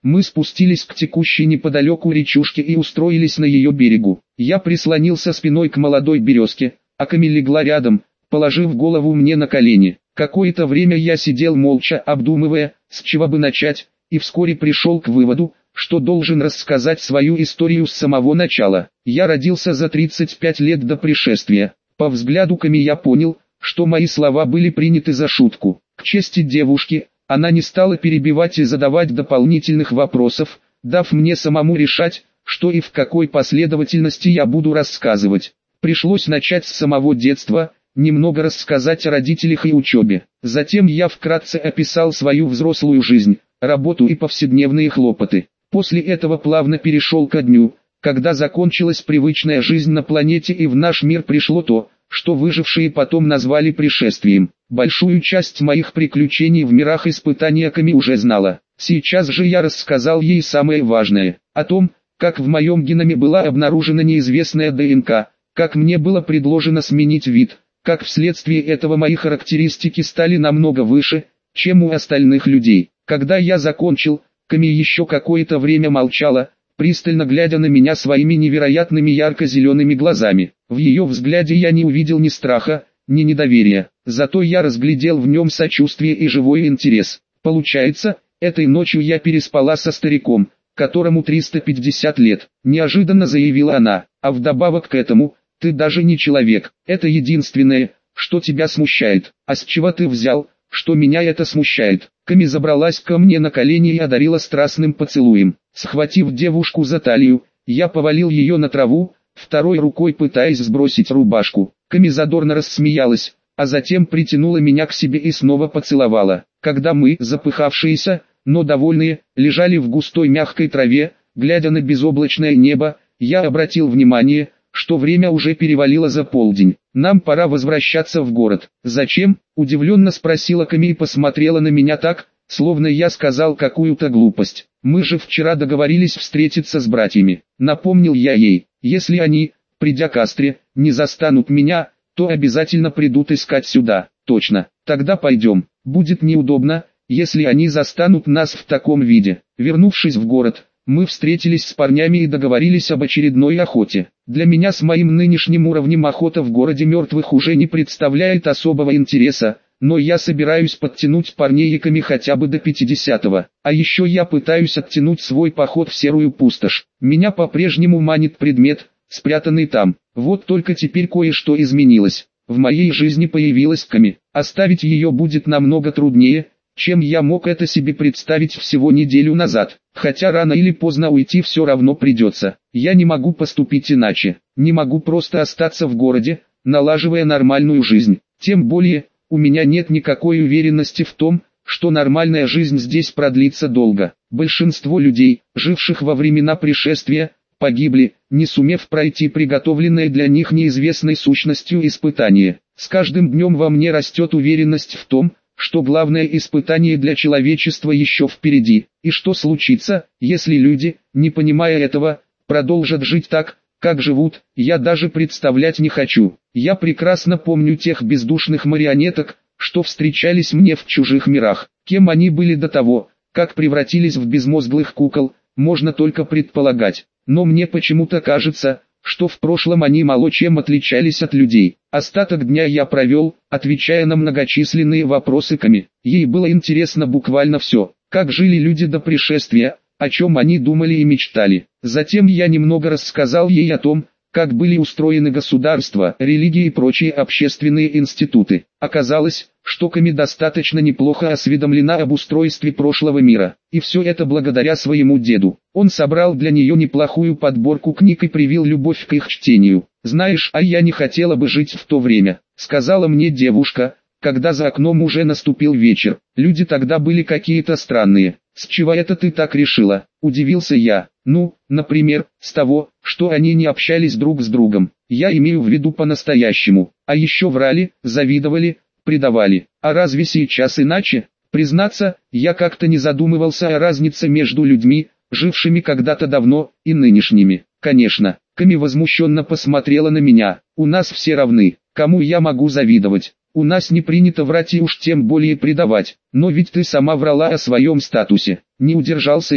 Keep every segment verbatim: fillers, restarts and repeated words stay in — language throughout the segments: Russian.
Мы спустились к текущей неподалеку речушке и устроились на ее берегу. Я прислонился спиной к молодой березке, а Ками легла рядом, положив голову мне на колени. Какое-то время я сидел молча, обдумывая, с чего бы начать, и вскоре пришел к выводу, что должен рассказать свою историю с самого начала. Я родился за тридцать пять лет до пришествия. По взгляду Ками я понял, что мои слова были приняты за шутку. К чести девушки, она не стала перебивать и задавать дополнительных вопросов, дав мне самому решать, что и в какой последовательности я буду рассказывать. Пришлось начать с самого детства, немного рассказать о родителях и учебе. Затем я вкратце описал свою взрослую жизнь, работу и повседневные хлопоты. После этого плавно перешел ко дню, когда закончилась привычная жизнь на планете и в наш мир пришло то, что выжившие потом назвали пришествием. Большую часть моих приключений в мирах испытания Ками уже знала. Сейчас же я рассказал ей самое важное, о том, как в моем геноме была обнаружена неизвестная ДНК, как мне было предложено сменить вид, как вследствие этого мои характеристики стали намного выше, чем у остальных людей. Когда я закончил, Ками еще какое-то время молчала, пристально глядя на меня своими невероятными ярко-зелеными глазами. В ее взгляде я не увидел ни страха, ни недоверия, зато я разглядел в нем сочувствие и живой интерес. Получается, этой ночью я переспала со стариком, которому триста пятьдесят лет, неожиданно заявила она, а вдобавок к этому, ты даже не человек, это единственное, что тебя смущает. А с чего ты взял, что меня это смущает? Ками забралась ко мне на колени и одарила страстным поцелуем. Схватив девушку за талию, я повалил ее на траву, второй рукой пытаясь сбросить рубашку. Ками задорно рассмеялась, а затем притянула меня к себе и снова поцеловала. Когда мы, запыхавшиеся, но довольные, лежали в густой мягкой траве, глядя на безоблачное небо, я обратил внимание, что время уже перевалило за полдень. Нам пора возвращаться в город. Зачем? Удивленно спросила Ками и посмотрела на меня так, словно я сказал какую-то глупость. Мы же вчера договорились встретиться с братьями. Напомнил я ей, если они, придя к Астре, не застанут меня, то обязательно придут искать сюда. Точно, тогда пойдем. Будет неудобно, если они застанут нас в таком виде. Вернувшись в город, мы встретились с парнями и договорились об очередной охоте. Для меня с моим нынешним уровнем охота в городе мертвых уже не представляет особого интереса, но я собираюсь подтянуть парней и Ками хотя бы до пятидесятого. А еще я пытаюсь оттянуть свой поход в серую пустошь. Меня по-прежнему манит предмет, спрятанный там. Вот только теперь кое-что изменилось. В моей жизни появилась Ками. Оставить ее будет намного труднее, чем я мог это себе представить всего неделю назад. Хотя рано или поздно уйти все равно придется. Я не могу поступить иначе. Не могу просто остаться в городе, налаживая нормальную жизнь. Тем более, у меня нет никакой уверенности в том, что нормальная жизнь здесь продлится долго. Большинство людей, живших во времена пришествия, погибли, не сумев пройти приготовленное для них неизвестной сущностью испытание. С каждым днем во мне растет уверенность в том, что главное испытание для человечества еще впереди, и что случится, если люди, не понимая этого, продолжат жить так, как живут, я даже представлять не хочу. Я прекрасно помню тех бездушных марионеток, что встречались мне в чужих мирах. Кем они были до того, как превратились в безмозглых кукол, можно только предполагать. Но мне почему-то кажется, что в прошлом они мало чем отличались от людей. Остаток дня я провел, отвечая на многочисленные вопросы Ками. Ей было интересно буквально все, как жили люди до пришествия, о чем они думали и мечтали. Затем я немного рассказал ей о том, как были устроены государства, религии и прочие общественные институты. Оказалось, что Ками достаточно неплохо осведомлена об устройстве прошлого мира, и все это благодаря своему деду. Он собрал для нее неплохую подборку книг и привил любовь к их чтению. «Знаешь, а я не хотела бы жить в то время», — сказала мне девушка, когда за окном уже наступил вечер. «Люди тогда были какие-то странные». «С чего это ты так решила?» – удивился я. «Ну, например, с того, что они не общались друг с другом. Я имею в виду по-настоящему. А еще врали, завидовали, предавали. А разве сейчас иначе? Признаться, я как-то не задумывался о разнице между людьми, жившими когда-то давно, и нынешними. Конечно». Ками возмущенно посмотрела на меня. «У нас все равны. Кому я могу завидовать? У нас не принято врать и уж тем более предавать. Но ведь ты сама врала о своем статусе». Не удержался я.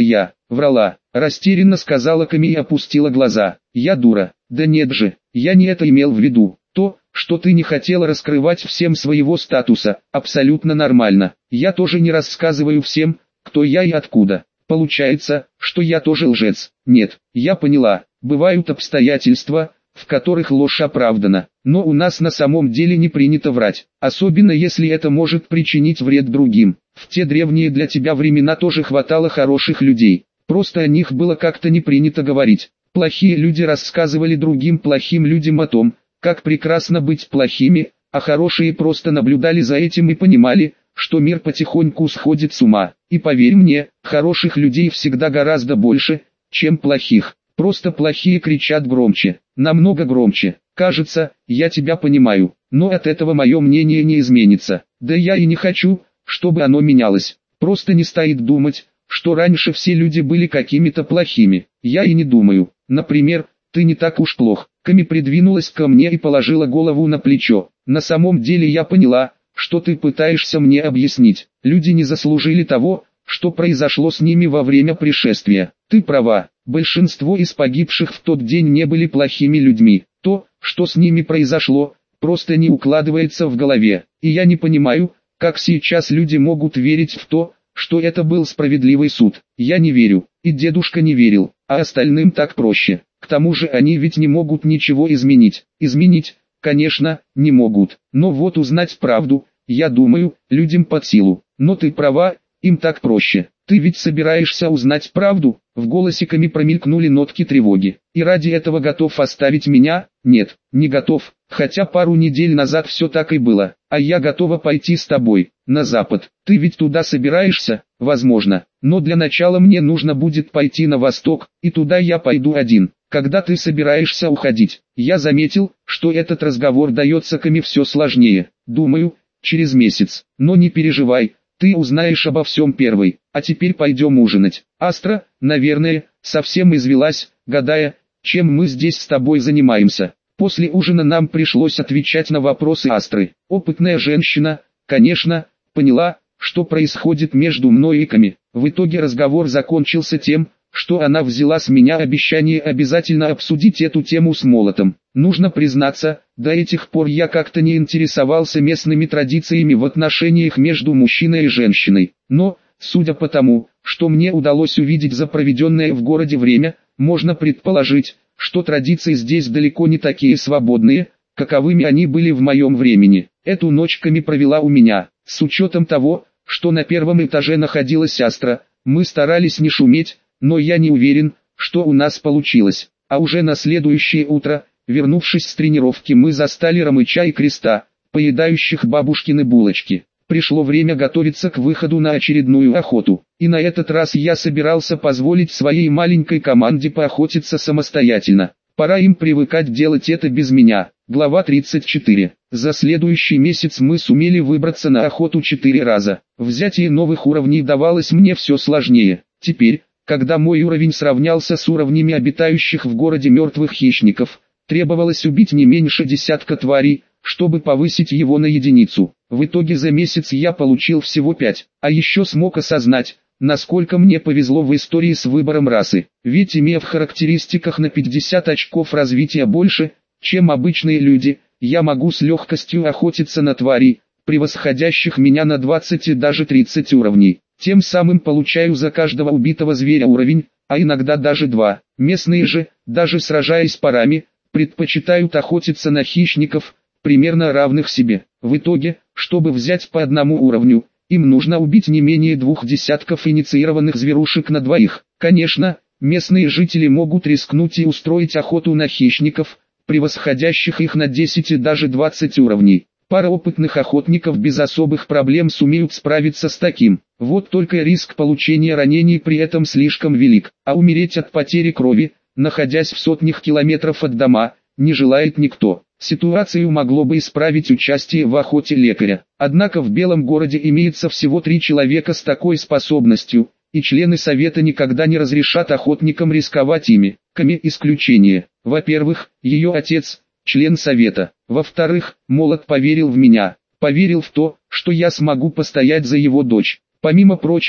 Врала. Растерянно сказала Ками и опустила глаза. Я дура. Да нет же, я не это имел в виду. То, что ты не хотела раскрывать всем своего статуса, абсолютно нормально. Я тоже не рассказываю всем, кто я и откуда. Получается, что я тоже лжец. Нет, я поняла, бывают обстоятельства, в которых ложь оправдана. Но у нас на самом деле не принято врать, особенно если это может причинить вред другим. В те древние для тебя времена тоже хватало хороших людей, просто о них было как-то не принято говорить. Плохие люди рассказывали другим плохим людям о том, как прекрасно быть плохими, а хорошие просто наблюдали за этим и понимали, что мир потихоньку сходит с ума. И поверь мне, хороших людей всегда гораздо больше, чем плохих. Просто плохие кричат громче, намного громче. Кажется, я тебя понимаю, но от этого мое мнение не изменится. Да я и не хочу, чтобы оно менялось. Просто не стоит думать, что раньше все люди были какими-то плохими. Я и не думаю. Например, ты не так уж плох. Ками придвинулась ко мне и положила голову на плечо. На самом деле я поняла, что ты пытаешься мне объяснить. Люди не заслужили того, что произошло с ними во время пришествия. Ты права, большинство из погибших в тот день не были плохими людьми. То, что с ними произошло, просто не укладывается в голове. И я не понимаю, как сейчас люди могут верить в то, что это был справедливый суд. Я не верю, и дедушка не верил, а остальным так проще. К тому же они ведь не могут ничего изменить. Изменить, конечно, не могут. Но вот узнать правду, я думаю, людям под силу. Но ты права, им так проще. Ты ведь собираешься узнать правду? В голосе Ками промелькнули нотки тревоги. И ради этого готов оставить меня? Нет, не готов. Хотя пару недель назад все так и было. А я готова пойти с тобой, на запад. Ты ведь туда собираешься? Возможно. Но для начала мне нужно будет пойти на восток, и туда я пойду один. Когда ты собираешься уходить? Я заметил, что этот разговор дается Ками все сложнее. Думаю, через месяц. Но не переживай, ты узнаешь обо всем первой. А теперь пойдем ужинать. Астра, наверное, совсем извелась, гадая, чем мы здесь с тобой занимаемся. После ужина нам пришлось отвечать на вопросы Астры. Опытная женщина, конечно, поняла, что происходит между мной и Ками. В итоге разговор закончился тем, что она взяла с меня обещание обязательно обсудить эту тему с Молотом. Нужно признаться, до этих пор я как-то не интересовался местными традициями в отношениях между мужчиной и женщиной. Но, судя по тому, что мне удалось увидеть за проведенное в городе время, можно предположить, что традиции здесь далеко не такие свободные, каковыми они были в моем времени. Эту ночь Ками провела у меня. С учетом того, что на первом этаже находилась Астра, мы старались не шуметь, но я не уверен, что у нас получилось. А уже на следующее утро, вернувшись с тренировки, мы застали Ромыча и Креста, поедающих бабушкины булочки. Пришло время готовиться к выходу на очередную охоту. И на этот раз я собирался позволить своей маленькой команде поохотиться самостоятельно. Пора им привыкать делать это без меня. Глава тридцать четыре. За следующий месяц мы сумели выбраться на охоту четыре раза. Взятие новых уровней давалось мне все сложнее. Теперь, когда мой уровень сравнялся с уровнями обитающих в городе мертвых хищников, требовалось убить не меньше десятка тварей, чтобы повысить его на единицу. В итоге за месяц я получил всего пять, а еще смог осознать, насколько мне повезло в истории с выбором расы. Ведь имея в характеристиках на пятьдесят очков развития больше, чем обычные люди, я могу с легкостью охотиться на тварей, превосходящих меня на двадцать и даже тридцать уровней. Тем самым получаю за каждого убитого зверя уровень, а иногда даже два. Местные же, даже сражаясь парами, предпочитают охотиться на хищников, примерно равных себе. В итоге, чтобы взять по одному уровню, им нужно убить не менее двух десятков инициированных зверушек на двоих. Конечно, местные жители могут рискнуть и устроить охоту на хищников, превосходящих их на десять и даже двадцать уровней. Пара опытных охотников без особых проблем сумеют справиться с таким. Вот только риск получения ранений при этом слишком велик, а умереть от потери крови, находясь в сотнях километров от дома, не желает никто. Ситуацию могло бы исправить участие в охоте лекаря. Однако в Белом городе имеется всего три человека с такой способностью, и члены совета никогда не разрешат охотникам рисковать ими. Ками исключение. Во-первых, ее отец – член совета. Во-вторых, Молот поверил в меня, поверил в то, что я смогу постоять за его дочь. Помимо прочего,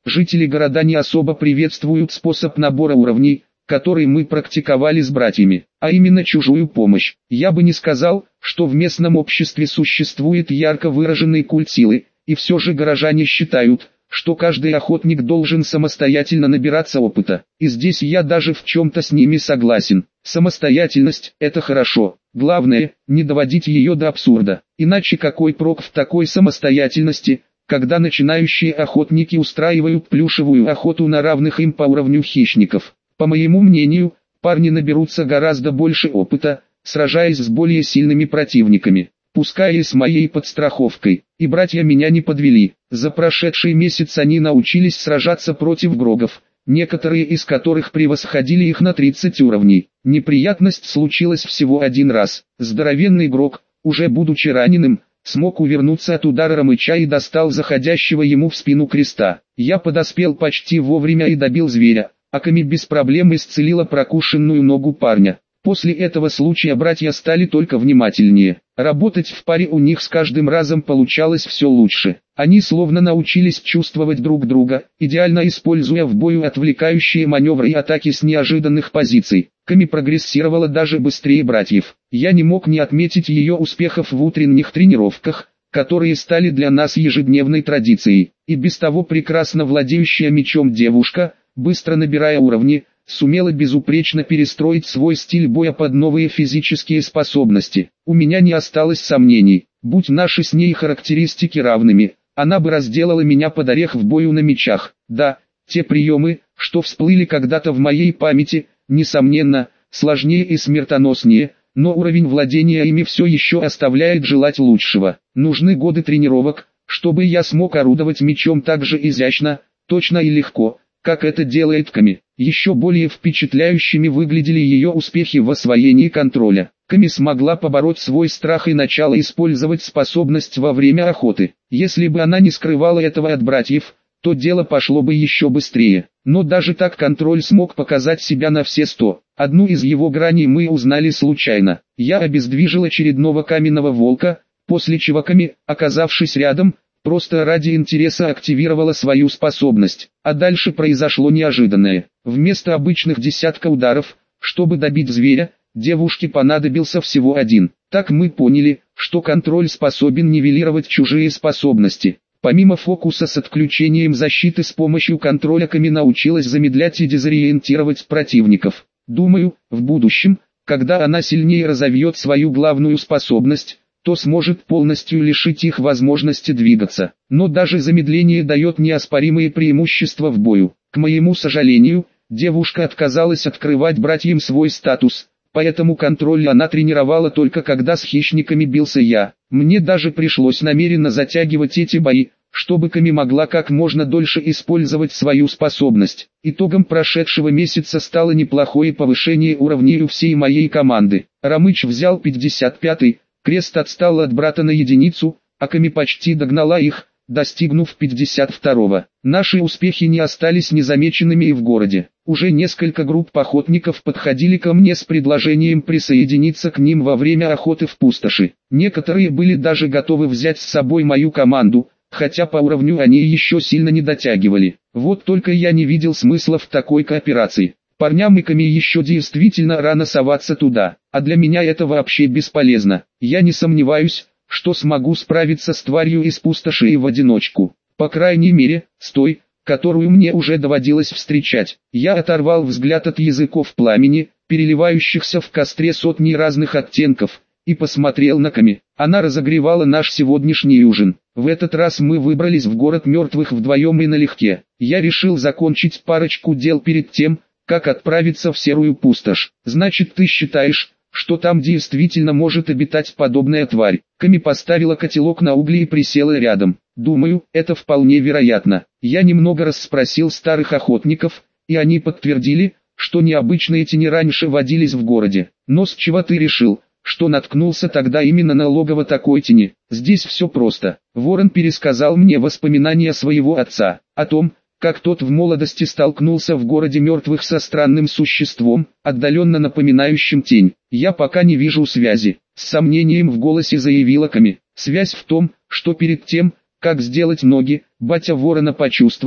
Жители города не особо приветствуют способ набора уровней, который мы практиковали с братьями, а именно чужую помощь. Я бы не сказал, что в местном обществе существует ярко выраженный культ силы, и все же горожане считают, что каждый охотник должен самостоятельно набираться опыта. И здесь я даже в чем-то с ними согласен. Самостоятельность – это хорошо. Главное, не доводить ее до абсурда. Иначе какой прок в такой самостоятельности, когда начинающие охотники устраивают плюшевую охоту на равных им по уровню хищников? По моему мнению, парни наберутся гораздо больше опыта, сражаясь с более сильными противниками, пускай и с моей подстраховкой. И братья меня не подвели. За прошедший месяц они научились сражаться против грогов, некоторые из которых превосходили их на тридцать уровней. Неприятность случилась всего один раз. Здоровенный грог, уже будучи раненым, смог увернуться от удара Ромыча и достал заходящего ему в спину креста. Я подоспел почти вовремя и добил зверя. Аками без проблем исцелила прокушенную ногу парня. После этого случая братья стали только внимательнее. Работать в паре у них с каждым разом получалось все лучше. Они словно научились чувствовать друг друга, идеально используя в бою отвлекающие маневры и атаки с неожиданных позиций. Ками прогрессировала даже быстрее братьев. Я не мог не отметить ее успехов в утренних тренировках, которые стали для нас ежедневной традицией. И без того прекрасно владеющая мечом девушка, быстро набирая уровни, сумела безупречно перестроить свой стиль боя под новые физические способности. У меня не осталось сомнений, будь наши с ней характеристики равными, она бы разделала меня под орех в бою на мечах. Да, те приемы, что всплыли когда-то в моей памяти, несомненно, сложнее и смертоноснее, но уровень владения ими все еще оставляет желать лучшего. Нужны годы тренировок, чтобы я смог орудовать мечом так же изящно, точно и легко, как это делает Ками. Еще более впечатляющими выглядели ее успехи в освоении контроля. Ками смогла побороть свой страх и начала использовать способность во время охоты. Если бы она не скрывала этого от братьев, то дело пошло бы еще быстрее. Но даже так контроль смог показать себя на все сто. Одну из его граней мы узнали случайно. Я обездвижил очередного каменного волка, после чего Ками, оказавшись рядом, просто ради интереса активировала свою способность. А дальше произошло неожиданное. Вместо обычных десятка ударов, чтобы добить зверя, девушке понадобился всего один. Так мы поняли, что контроль способен нивелировать чужие способности. Помимо фокуса с отключением защиты, с помощью контроля Ками научилась замедлять и дезориентировать противников. Думаю, в будущем, когда она сильнее разовьет свою главную способность, то сможет полностью лишить их возможности двигаться. Но даже замедление дает неоспоримые преимущества в бою. К моему сожалению, девушка отказалась открывать братьям свой статус, поэтому контроль она тренировала только когда с хищниками бился я. Мне даже пришлось намеренно затягивать эти бои, чтобы Ками могла как можно дольше использовать свою способность. Итогом прошедшего месяца стало неплохое повышение уровней у всей моей команды. Ромыч взял пятьдесят пятый, Крест отстал от брата на единицу, а Ками почти догнала их, достигнув пятьдесят второго. Наши успехи не остались незамеченными и в городе. Уже несколько групп охотников подходили ко мне с предложением присоединиться к ним во время охоты в пустоши. Некоторые были даже готовы взять с собой мою команду, хотя по уровню они еще сильно не дотягивали. Вот только я не видел смысла в такой кооперации. Парням и Ками еще действительно рано соваться туда, а для меня это вообще бесполезно. Я не сомневаюсь, что смогу справиться с тварью из пустоши и в одиночку. По крайней мере, с той, которую мне уже доводилось встречать. Я оторвал взгляд от языков пламени, переливающихся в костре сотни разных оттенков, и посмотрел на Ками. Она разогревала наш сегодняшний ужин. В этот раз мы выбрались в город мертвых вдвоем и налегке. Я решил закончить парочку дел перед тем, как отправиться в серую пустошь. Значит, ты считаешь, что там действительно может обитать подобная тварь? Ками поставила котелок на угли и присела рядом. Думаю, это вполне вероятно. Я немного расспросил старых охотников, и они подтвердили, что необычные тени раньше водились в городе. Но с чего ты решил, что наткнулся тогда именно на логово такой тени? Здесь все просто. Ворон пересказал мне воспоминания своего отца, о том, как тот в молодости столкнулся в городе мертвых со странным существом, отдаленно напоминающим тень. Я пока не вижу связи. С сомнением в голосе заявила Ками. Связь в том, что перед тем, как сделать ноги, батя Ворона почувствовал,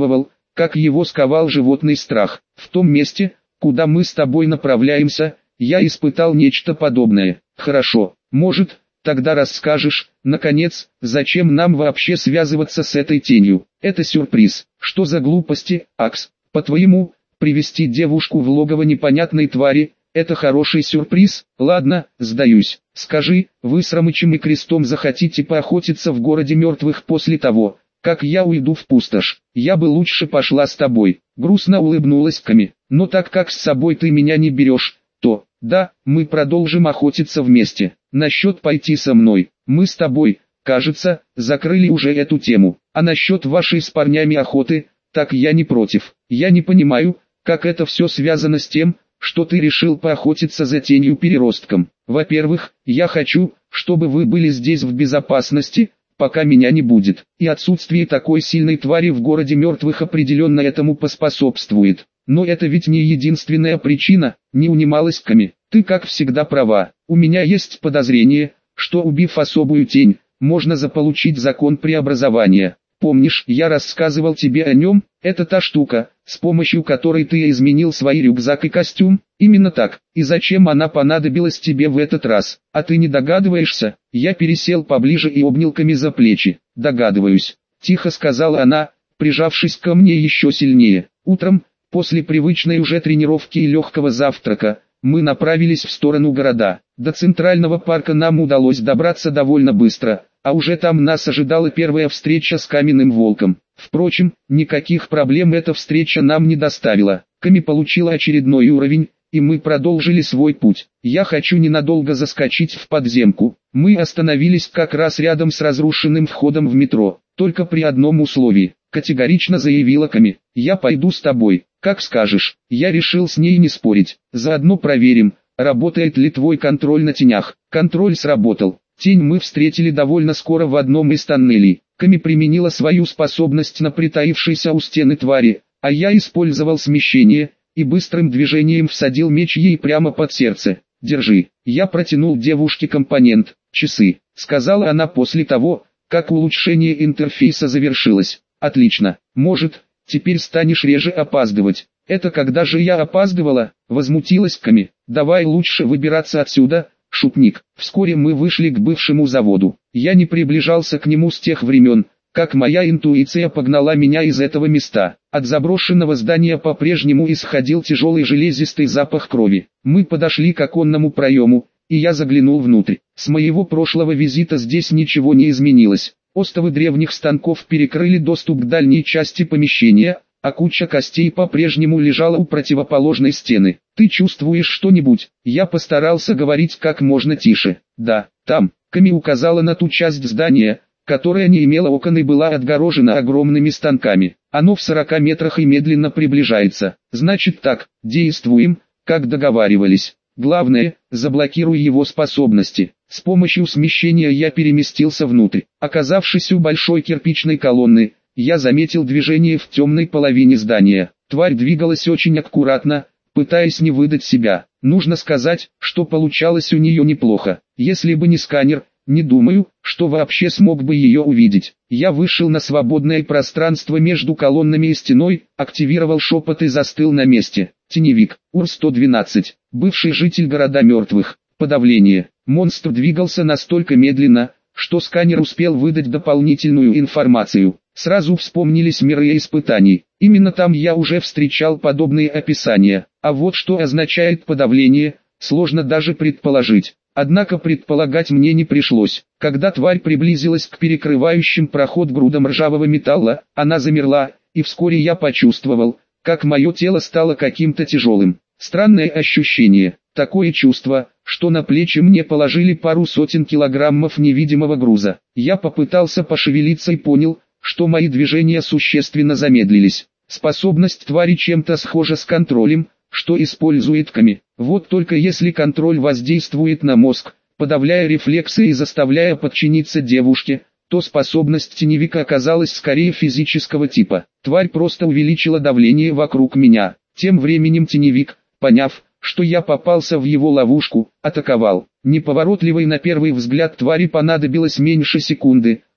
как его сковал животный страх. В том месте, куда мы с тобой направляемся, я испытал нечто подобное. Хорошо, может, тогда расскажешь, наконец, зачем нам вообще связываться с этой тенью? Это сюрприз. Что за глупости, Акс? По-твоему, привести девушку в логово непонятной твари – это хороший сюрприз? Ладно, сдаюсь. Скажи, вы с Ромычем и Крестом захотите поохотиться в городе мертвых после того, как я уйду в пустошь? Я бы лучше пошла с тобой. Грустно улыбнулась Ками. Но так как с собой ты меня не берешь, то, да, мы продолжим охотиться вместе. Насчет пойти со мной, мы с тобой, кажется, закрыли уже эту тему. А насчет вашей с парнями охоты, так я не против. Я не понимаю, как это все связано с тем, что ты решил поохотиться за тенью-переростком. Во-первых, я хочу, чтобы вы были здесь в безопасности, пока меня не будет. И отсутствие такой сильной твари в городе мертвых определенно этому поспособствует. Но это ведь не единственная причина, не унималась Ками. Ты как всегда права. У меня есть подозрение, что убив особую тень, можно заполучить закон преобразования. Помнишь, я рассказывал тебе о нем? Это та штука, с помощью которой ты изменил свой рюкзак и костюм? Именно так. И зачем она понадобилась тебе в этот раз? А ты не догадываешься? Я пересел поближе и обнял Ками за плечи. Догадываюсь. Тихо сказала она, прижавшись ко мне еще сильнее. Утром, после привычной уже тренировки и легкого завтрака, мы направились в сторону города. До центрального парка нам удалось добраться довольно быстро, а уже там нас ожидала первая встреча с каменным волком. Впрочем, никаких проблем эта встреча нам не доставила. Ками получила очередной уровень, и мы продолжили свой путь. Я хочу ненадолго заскочить в подземку. Мы остановились как раз рядом с разрушенным входом в метро, только при одном условии. Категорично заявила Ками. Я пойду с тобой, как скажешь. Я решил с ней не спорить. Заодно проверим, работает ли твой контроль на тенях. Контроль сработал. Тень мы встретили довольно скоро в одном из тоннелей. Ками применила свою способность на притаившейся у стены твари, а я использовал смещение, и быстрым движением всадил меч ей прямо под сердце. Держи. Я протянул девушке компонент, часы, сказала она после того, как улучшение интерфейса завершилось. Отлично. Может, теперь станешь реже опаздывать. Это когда же я опаздывала? Возмутилась Ками. Давай лучше выбираться отсюда, шутник. Вскоре мы вышли к бывшему заводу. Я не приближался к нему с тех времен, как моя интуиция погнала меня из этого места. От заброшенного здания по-прежнему исходил тяжелый железистый запах крови. Мы подошли к оконному проему, и я заглянул внутрь. С моего прошлого визита здесь ничего не изменилось. Остовы древних станков перекрыли доступ к дальней части помещения, а куча костей по-прежнему лежала у противоположной стены. «Ты чувствуешь что-нибудь?» Я постарался говорить как можно тише. «Да, там». Ками указала на ту часть здания, которая не имела окон и была отгорожена огромными станками. Оно в сорока метрах и медленно приближается. Значит так, действуем, как договаривались. Главное, заблокируй его способности. С помощью смещения я переместился внутрь. Оказавшись у большой кирпичной колонны, я заметил движение в темной половине здания. Тварь двигалась очень аккуратно, пытаясь не выдать себя. Нужно сказать, что получалось у нее неплохо. Если бы не сканер, не думаю, что вообще смог бы ее увидеть. Я вышел на свободное пространство между колоннами и стеной, активировал шепот и застыл на месте. Теневик, Ур сто двенадцать, бывший житель города мертвых. Подавление. Монстр двигался настолько медленно, что сканер успел выдать дополнительную информацию. Сразу вспомнились миры испытаний. Именно там я уже встречал подобные описания. А вот что означает подавление, сложно даже предположить. Однако предполагать мне не пришлось. Когда тварь приблизилась к перекрывающим проход грудам ржавого металла, она замерла, и вскоре я почувствовал, как мое тело стало каким-то тяжелым. Странное ощущение, такое чувство, что на плечи мне положили пару сотен килограммов невидимого груза. Я попытался пошевелиться и понял, что мои движения существенно замедлились. Способность твари чем-то схожа с контролем, что использует Ками. Вот только если контроль воздействует на мозг, подавляя рефлексы и заставляя подчиниться девушке, то способность теневика оказалась скорее физического типа. Тварь просто увеличила давление вокруг меня. Тем временем теневик, поняв, что я попался в его ловушку, атаковал. Неповоротливой на первый взгляд твари понадобилось меньше секунды,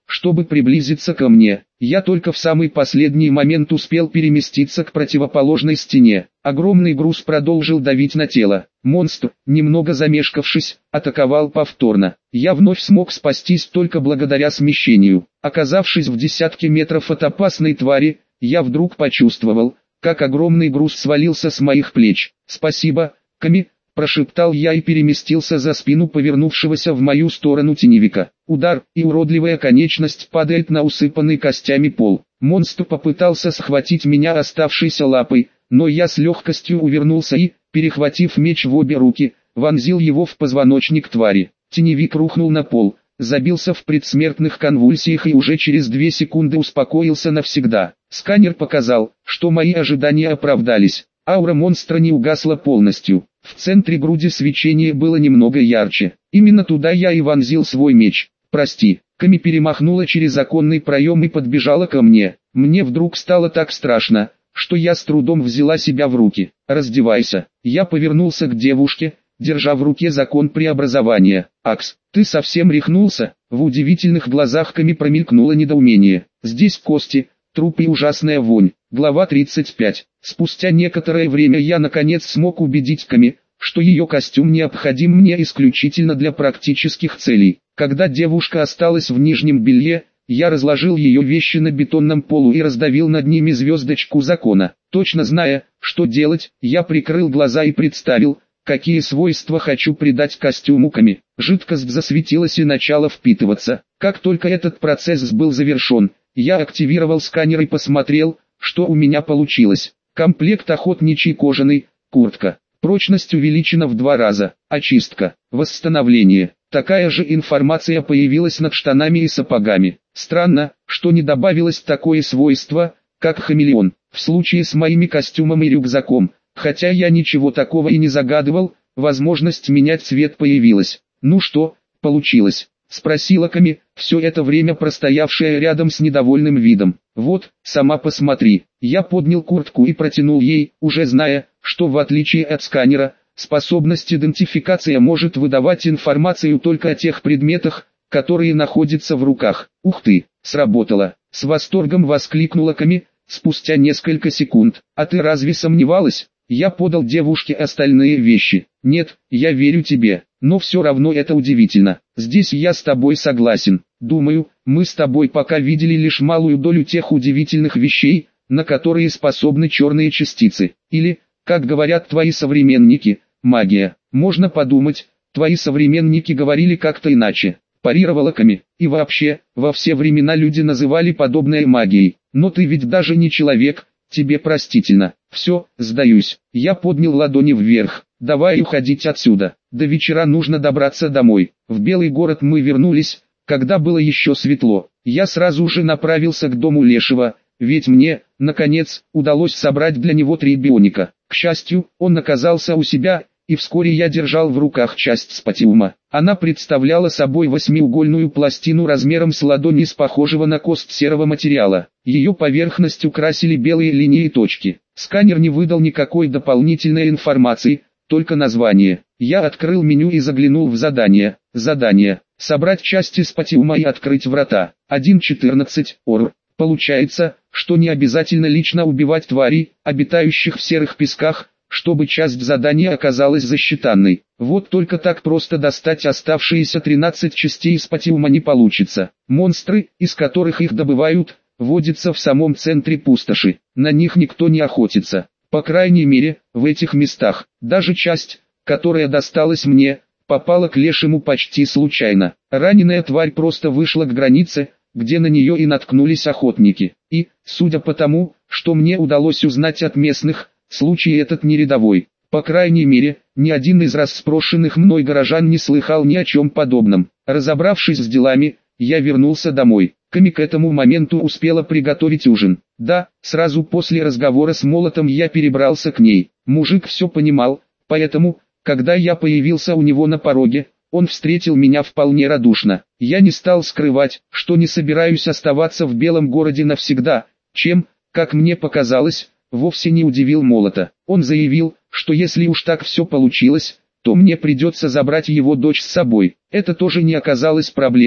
чтобы приблизиться ко мне. Я только в самый последний момент успел переместиться к противоположной стене. Огромный груз продолжил давить на тело. Монстр, немного замешкавшись, атаковал повторно. Я вновь смог спастись только благодаря смещению. Оказавшись в десятке метров от опасной твари, я вдруг почувствовал, как огромный груз свалился с моих плеч. «Спасибо, Ками», — прошептал я и переместился за спину повернувшегося в мою сторону теневика. Удар, и уродливая конечность падает на усыпанный костями пол. Монстр попытался схватить меня оставшейся лапой, но я с легкостью увернулся и, перехватив меч в обе руки, вонзил его в позвоночник твари. Теневик рухнул на пол, забился в предсмертных конвульсиях и уже через две секунды успокоился навсегда. Сканер показал, что мои ожидания оправдались. Аура монстра не угасла полностью. В центре груди свечение было немного ярче. Именно туда я и вонзил свой меч. «Прости». Ками перемахнула через оконный проем и подбежала ко мне. Мне вдруг стало так страшно, что я с трудом взяла себя в руки. «Раздевайся». Я повернулся к девушке, держа в руке закон преобразования. «Акс, ты совсем рехнулся?» В удивительных глазах Ками промелькнуло недоумение. «Здесь кости, трупы и ужасная вонь». Глава тридцать пять. Спустя некоторое время я наконец смог убедить Ками, что ее костюм необходим мне исключительно для практических целей. Когда девушка осталась в нижнем белье, я разложил ее вещи на бетонном полу и раздавил над ними звездочку закона. Точно зная, что делать, я прикрыл глаза и представил, какие свойства хочу придать костюму Ками. Жидкость засветилась и начала впитываться. Как только этот процесс был завершен, я активировал сканер и посмотрел, что у меня получилось. Комплект охотничий кожаный, куртка. Прочность увеличена в два раза. Очистка, восстановление. Такая же информация появилась над штанами и сапогами. Странно, что не добавилось такое свойство, как хамелеон, в случае с моими костюмом и рюкзаком. Хотя я ничего такого и не загадывал, возможность менять цвет появилась. «Ну что, получилось?» — спросила Ками, все это время простоявшая рядом с недовольным видом. «Вот, сама посмотри». Я поднял куртку и протянул ей, уже зная, что в отличие от сканера, способность идентификация может выдавать информацию только о тех предметах, которые находятся в руках. «Ух ты, сработало!» — с восторгом воскликнула Ками, спустя несколько секунд. «А ты разве сомневалась?» Я подал девушке остальные вещи. «Нет, я верю тебе, но все равно это удивительно. Здесь я с тобой согласен. Думаю, мы с тобой пока видели лишь малую долю тех удивительных вещей, на которые способны черные частицы. Или, как говорят твои современники, магия. Можно подумать, твои современники говорили как-то иначе», — парировала Ками. «И вообще, во все времена люди называли подобное магией. Но ты ведь даже не человек, тебе простительно. Все, сдаюсь». Я поднял ладони вверх. «Давай уходить отсюда. До вечера нужно добраться домой». В Белый город мы вернулись, когда было еще светло. Я сразу же направился к дому Лешего, ведь мне, наконец, удалось собрать для него три бионика. К счастью, он оказался у себя, и вскоре я держал в руках часть спатиума. Она представляла собой восьмиугольную пластину размером с ладонь из похожего на кость серого материала. Ее поверхность украсили белые линии и точки. Сканер не выдал никакой дополнительной информации, только название. Я открыл меню и заглянул в задание. Задание: собрать части спатиума и открыть врата. один четырнадцать ор. Получается, что не обязательно лично убивать тварей, обитающих в серых песках, чтобы часть задания оказалась засчитанной. Вот только так просто достать оставшиеся тринадцать частей спатиума не получится. Монстры, из которых их добывают, водятся в самом центре пустоши. На них никто не охотится. По крайней мере, в этих местах. Даже часть, которая досталась мне, попала к Лешему почти случайно. Раненая тварь просто вышла к границе, где на нее и наткнулись охотники. И, судя по тому, что мне удалось узнать от местных, случай этот не рядовой. По крайней мере, ни один из расспрошенных мной горожан не слыхал ни о чем подобном. Разобравшись с делами, я вернулся домой. Ками к этому моменту успела приготовить ужин. Да, сразу после разговора с Молотом я перебрался к ней. Мужик все понимал, поэтому, когда я появился у него на пороге, он встретил меня вполне радушно. Я не стал скрывать, что не собираюсь оставаться в Белом городе навсегда, чем, как мне показалось, вовсе не удивил Молота. Он заявил, что если уж так все получилось, то мне придется забрать его дочь с собой. Это тоже не оказалось проблемой,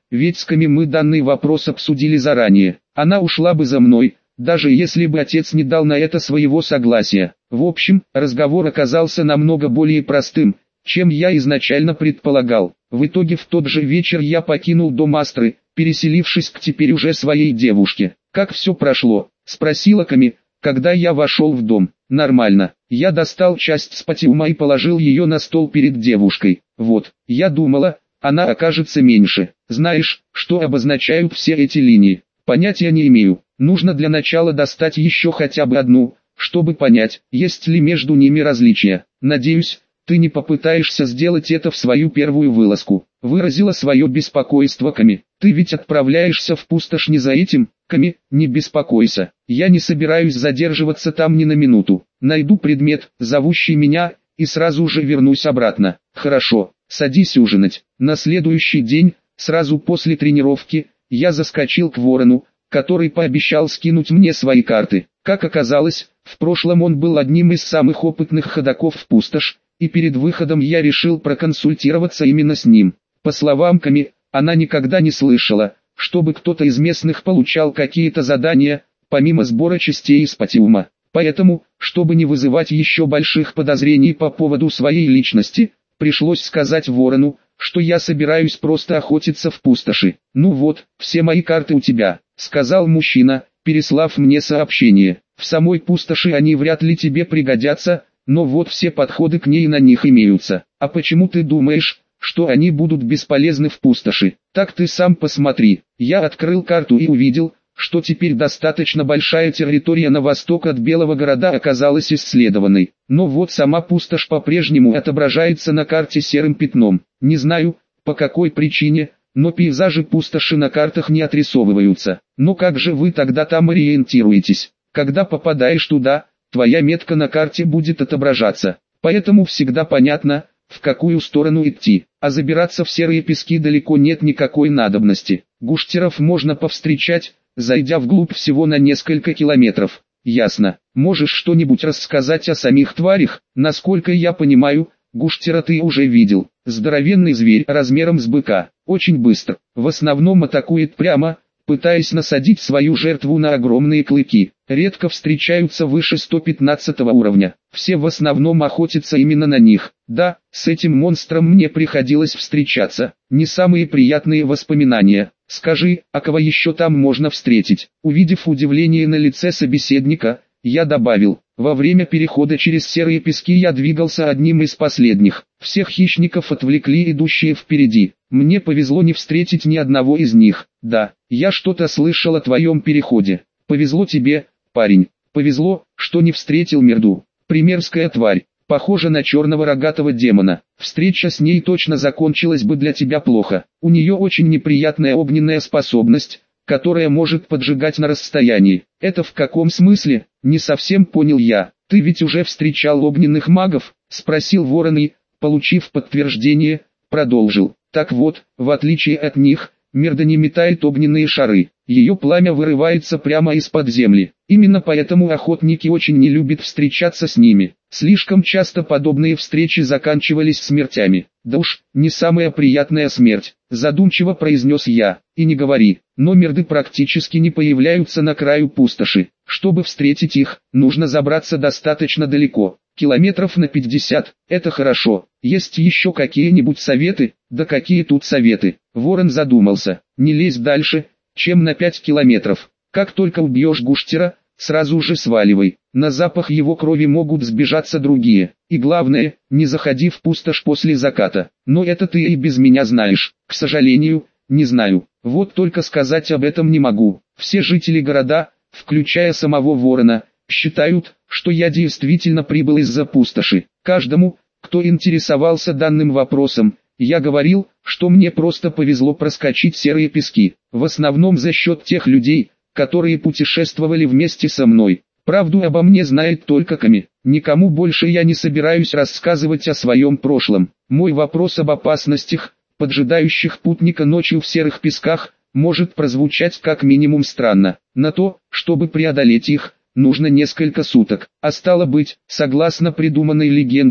ведь с Ками мы данный вопрос обсудили заранее. Она ушла бы за мной, даже если бы отец не дал на это своего согласия. В общем, разговор оказался намного более простым, чем я изначально предполагал. В итоге в тот же вечер я покинул дом Астры, переселившись к теперь уже своей девушке. «Как все прошло?» – спросила Ками, когда я вошел в дом. «Нормально». Я достал часть спатиума и положил ее на стол перед девушкой. «Вот, я думала, она окажется меньше. Знаешь, что обозначают все эти линии?» «Понятия не имею. Нужно для начала достать еще хотя бы одну, чтобы понять, есть ли между ними различия. Надеюсь, ты не попытаешься сделать это в свою первую вылазку», — выразила свое беспокойство Ками. «Ты ведь отправляешься в пустошь не за этим, Ками, не беспокойся. Я не собираюсь задерживаться там ни на минуту. Найду предмет, зовущий меня, и сразу же вернусь обратно». «Хорошо, садись ужинать». На следующий день, сразу после тренировки, я заскочил к Ворону, который пообещал скинуть мне свои карты. Как оказалось, в прошлом он был одним из самых опытных ходоков в пустошь, и перед выходом я решил проконсультироваться именно с ним. По словам Ками, она никогда не слышала, чтобы кто-то из местных получал какие-то задания, помимо сбора частей из спатиума. Поэтому, чтобы не вызывать еще больших подозрений по поводу своей личности, пришлось сказать Ворону, что я собираюсь просто охотиться в пустоши. «Ну вот, все мои карты у тебя», — сказал мужчина, переслав мне сообщение. «В самой пустоши они вряд ли тебе пригодятся, но вот все подходы к ней на них имеются. А почему ты думаешь, что они будут бесполезны в пустоши? Так ты сам посмотри». Я открыл карту и увидел, что теперь достаточно большая территория на восток от Белого города оказалась исследованной. Но вот сама пустошь по-прежнему отображается на карте серым пятном. Не знаю, по какой причине, но пейзажи пустоши на картах не отрисовываются. Но как же вы тогда там ориентируетесь? Когда попадаешь туда, твоя метка на карте будет отображаться. Поэтому всегда понятно, в какую сторону идти. А забираться в серые пески далеко нет никакой надобности. Гуштеров можно повстречать, зайдя вглубь всего на несколько километров. Ясно. Можешь что-нибудь рассказать о самих тварях? Насколько я понимаю, гуштера ты уже видел. Здоровенный зверь размером с быка. Очень быстро. В основном атакует прямо, пытаясь насадить свою жертву на огромные клыки. Редко встречаются выше сто пятнадцатого уровня. Все в основном охотятся именно на них. Да, с этим монстром мне приходилось встречаться. Не самые приятные воспоминания. «Скажи, а кого еще там можно встретить?» Увидев удивление на лице собеседника, я добавил: «Во время перехода через серые пески я двигался одним из последних. Всех хищников отвлекли идущие впереди. Мне повезло не встретить ни одного из них. Да, я что-то слышал о твоем переходе. Повезло тебе, парень. Повезло, что не встретил Мерду. Примерская тварь. Похожа на черного рогатого демона. Встреча с ней точно закончилась бы для тебя плохо. У нее очень неприятная огненная способность, которая может поджигать на расстоянии». «Это в каком смысле?» «Не совсем понял я. Ты ведь уже встречал огненных магов?» — спросил Ворон и, получив подтверждение, продолжил. «Так вот, в отличие от них, Мерда не метает огненные шары. Ее пламя вырывается прямо из-под земли. Именно поэтому охотники очень не любят встречаться с ними. Слишком часто подобные встречи заканчивались смертями». «Да уж, не самая приятная смерть», — задумчиво произнес я. «И не говори, но мерды практически не появляются на краю пустоши. Чтобы встретить их, нужно забраться достаточно далеко. Километров на пятьдесят, это хорошо. Есть еще какие-нибудь советы?» «Да какие тут советы?» Ворон задумался. «Не лезь дальше, чем на пять километров. Как только убьешь гуштера, сразу же сваливай. На запах его крови могут сбежаться другие. И главное, не заходи в пустошь после заката. Но это ты и без меня знаешь». «К сожалению, не знаю. Вот только сказать об этом не могу. Все жители города, включая самого Ворона, считают, что я действительно прибыл из-за пустоши. Каждому, кто интересовался данным вопросом, я говорил, что мне просто повезло проскочить серые пески. В основном за счет тех людей, которые путешествовали вместе со мной. Правду обо мне знает только Ками. Никому больше я не собираюсь рассказывать о своем прошлом. Мой вопрос об опасностях, поджидающих путника ночью в серых песках, может прозвучать как минимум странно. На то, чтобы преодолеть их, нужно несколько суток. А стало быть, согласно придуманной легенде,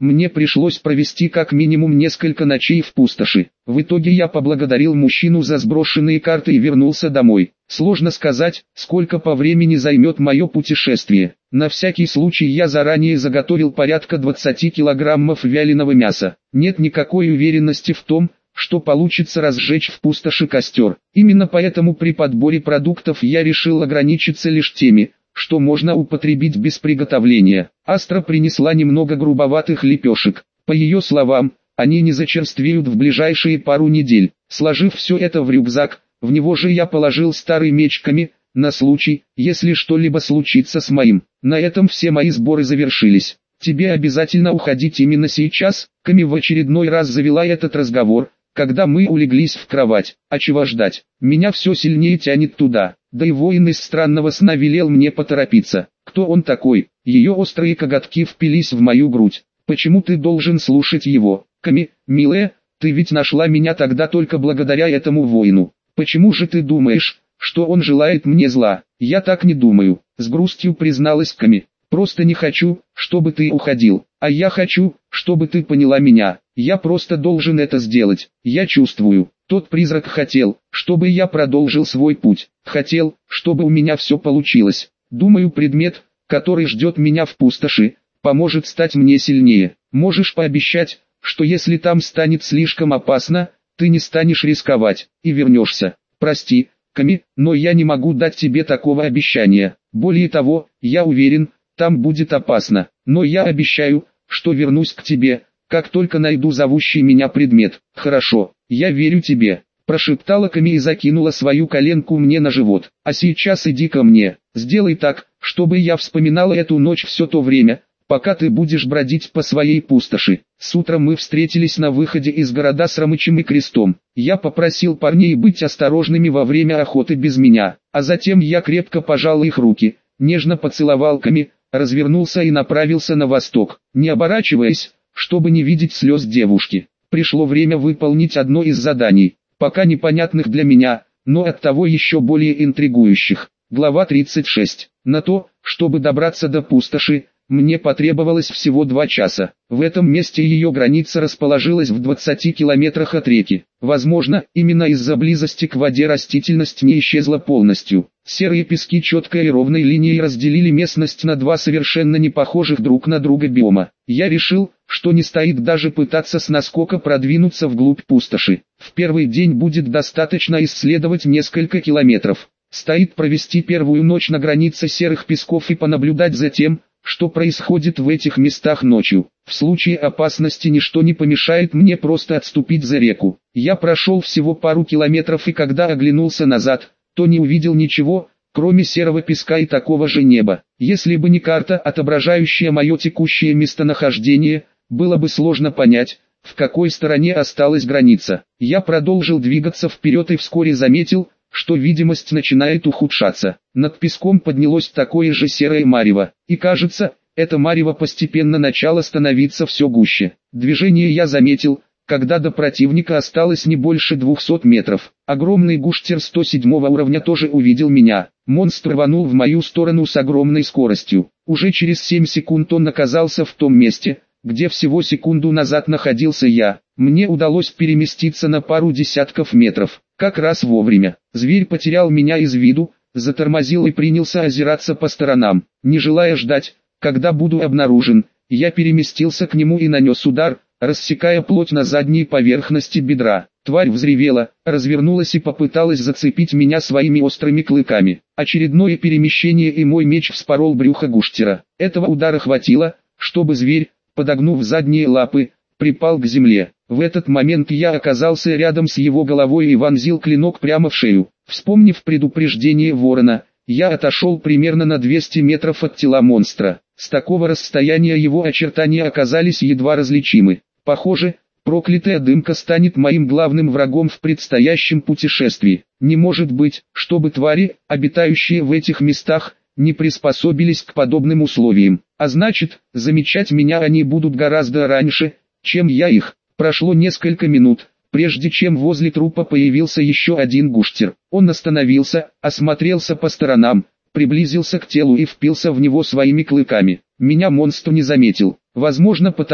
Мне пришлось провести как минимум несколько ночей в пустоши. В итоге я поблагодарил мужчину за сброшенные карты и вернулся домой. Сложно сказать, сколько по времени займет мое путешествие. На всякий случай я заранее заготовил порядка двадцати килограммов вяленого мяса. Нет никакой уверенности в том, что получится разжечь в пустоши костер. Именно поэтому при подборе продуктов я решил ограничиться лишь теми, что можно употребить без приготовления. Астра принесла немного грубоватых лепешек. По ее словам, они не зачерствеют в ближайшие пару недель. Сложив все это в рюкзак, в него же я положил старый меч Ками, на случай, если что-либо случится с моим. На этом все мои сборы завершились. Тебе обязательно уходить именно сейчас? Ками в очередной раз завела этот разговор, когда мы улеглись в кровать. А чего ждать? Меня все сильнее тянет туда. Да и воин из странного сна велел мне поторопиться. Кто он такой? Ее острые коготки впились в мою грудь. Почему ты должен слушать его? Ками, милая, ты ведь нашла меня тогда только благодаря этому воину. Почему же ты думаешь, что он желает мне зла? Я так не думаю, с грустью призналась Ками. Просто не хочу, чтобы ты уходил, а я хочу, чтобы ты поняла меня. Я просто должен это сделать. Я чувствую, тот призрак хотел, чтобы я продолжил свой путь. Хотел, чтобы у меня все получилось. Думаю, предмет, который ждет меня в пустоши, поможет стать мне сильнее. Можешь пообещать, что если там станет слишком опасно, ты не станешь рисковать и вернешься. Прости, Ками, но я не могу дать тебе такого обещания. Более того, я уверен, там будет опасно, но я обещаю, что вернусь к тебе, как только найду зовущий меня предмет. Хорошо, я верю тебе, прошептала Ками и закинула свою коленку мне на живот. А сейчас иди ко мне, сделай так, чтобы я вспоминала эту ночь все то время, пока ты будешь бродить по своей пустоши. С утра мы встретились на выходе из города с Ромычем и Крестом. Я попросил парней быть осторожными во время охоты без меня, а затем я крепко пожал их руки, нежно поцеловал Ками, развернулся и направился на восток, не оборачиваясь, чтобы не видеть слез девушки. Пришло время выполнить одно из заданий, пока непонятных для меня, но оттого еще более интригующих. Глава тридцать шесть. На то, чтобы добраться до пустоши, мне потребовалось всего два часа. В этом месте ее граница расположилась в двадцати километрах от реки. Возможно, именно из-за близости к воде растительность не исчезла полностью. Серые пески четкой и ровной линией разделили местность на два совершенно не похожих друг на друга биома. Я решил, что не стоит даже пытаться с наскока продвинуться вглубь пустоши. В первый день будет достаточно исследовать несколько километров. Стоит провести первую ночь на границе серых песков и понаблюдать за тем, что происходит в этих местах ночью. В случае опасности ничто не помешает мне просто отступить за реку. Я прошел всего пару километров и когда оглянулся назад, то не увидел ничего, кроме серого песка и такого же неба. Если бы не карта, отображающая мое текущее местонахождение, было бы сложно понять, в какой стороне осталась граница. Я продолжил двигаться вперед и вскоре заметил, что видимость начинает ухудшаться. Над песком поднялось такое же серое марево, и кажется, это марево постепенно начало становиться все гуще. Движение я заметил, когда до противника осталось не больше двухсот метров. Огромный гуштер сто седьмого уровня тоже увидел меня. Монстр рванул в мою сторону с огромной скоростью. Уже через семь секунд он оказался в том месте, где всего секунду назад находился я. Мне удалось переместиться на пару десятков метров. Как раз вовремя. Зверь потерял меня из виду, затормозил и принялся озираться по сторонам. Не желая ждать, когда буду обнаружен, я переместился к нему и нанес удар, рассекая плоть на задней поверхности бедра. Тварь взревела, развернулась и попыталась зацепить меня своими острыми клыками. Очередное перемещение и мой меч вспорол брюхо гуштера. Этого удара хватило, чтобы зверь, подогнув задние лапы, припал к земле. В этот момент я оказался рядом с его головой и вонзил клинок прямо в шею. Вспомнив предупреждение ворона, я отошел примерно на двести метров от тела монстра. С такого расстояния его очертания оказались едва различимы. Похоже, проклятая дымка станет моим главным врагом в предстоящем путешествии. Не может быть, чтобы твари, обитающие в этих местах, не приспособились к подобным условиям. А значит, замечать меня они будут гораздо раньше, чем я их. Прошло несколько минут, прежде чем возле трупа появился еще один гуштер. Он остановился, осмотрелся по сторонам, приблизился к телу и впился в него своими клыками. Меня монстр не заметил, возможно потому,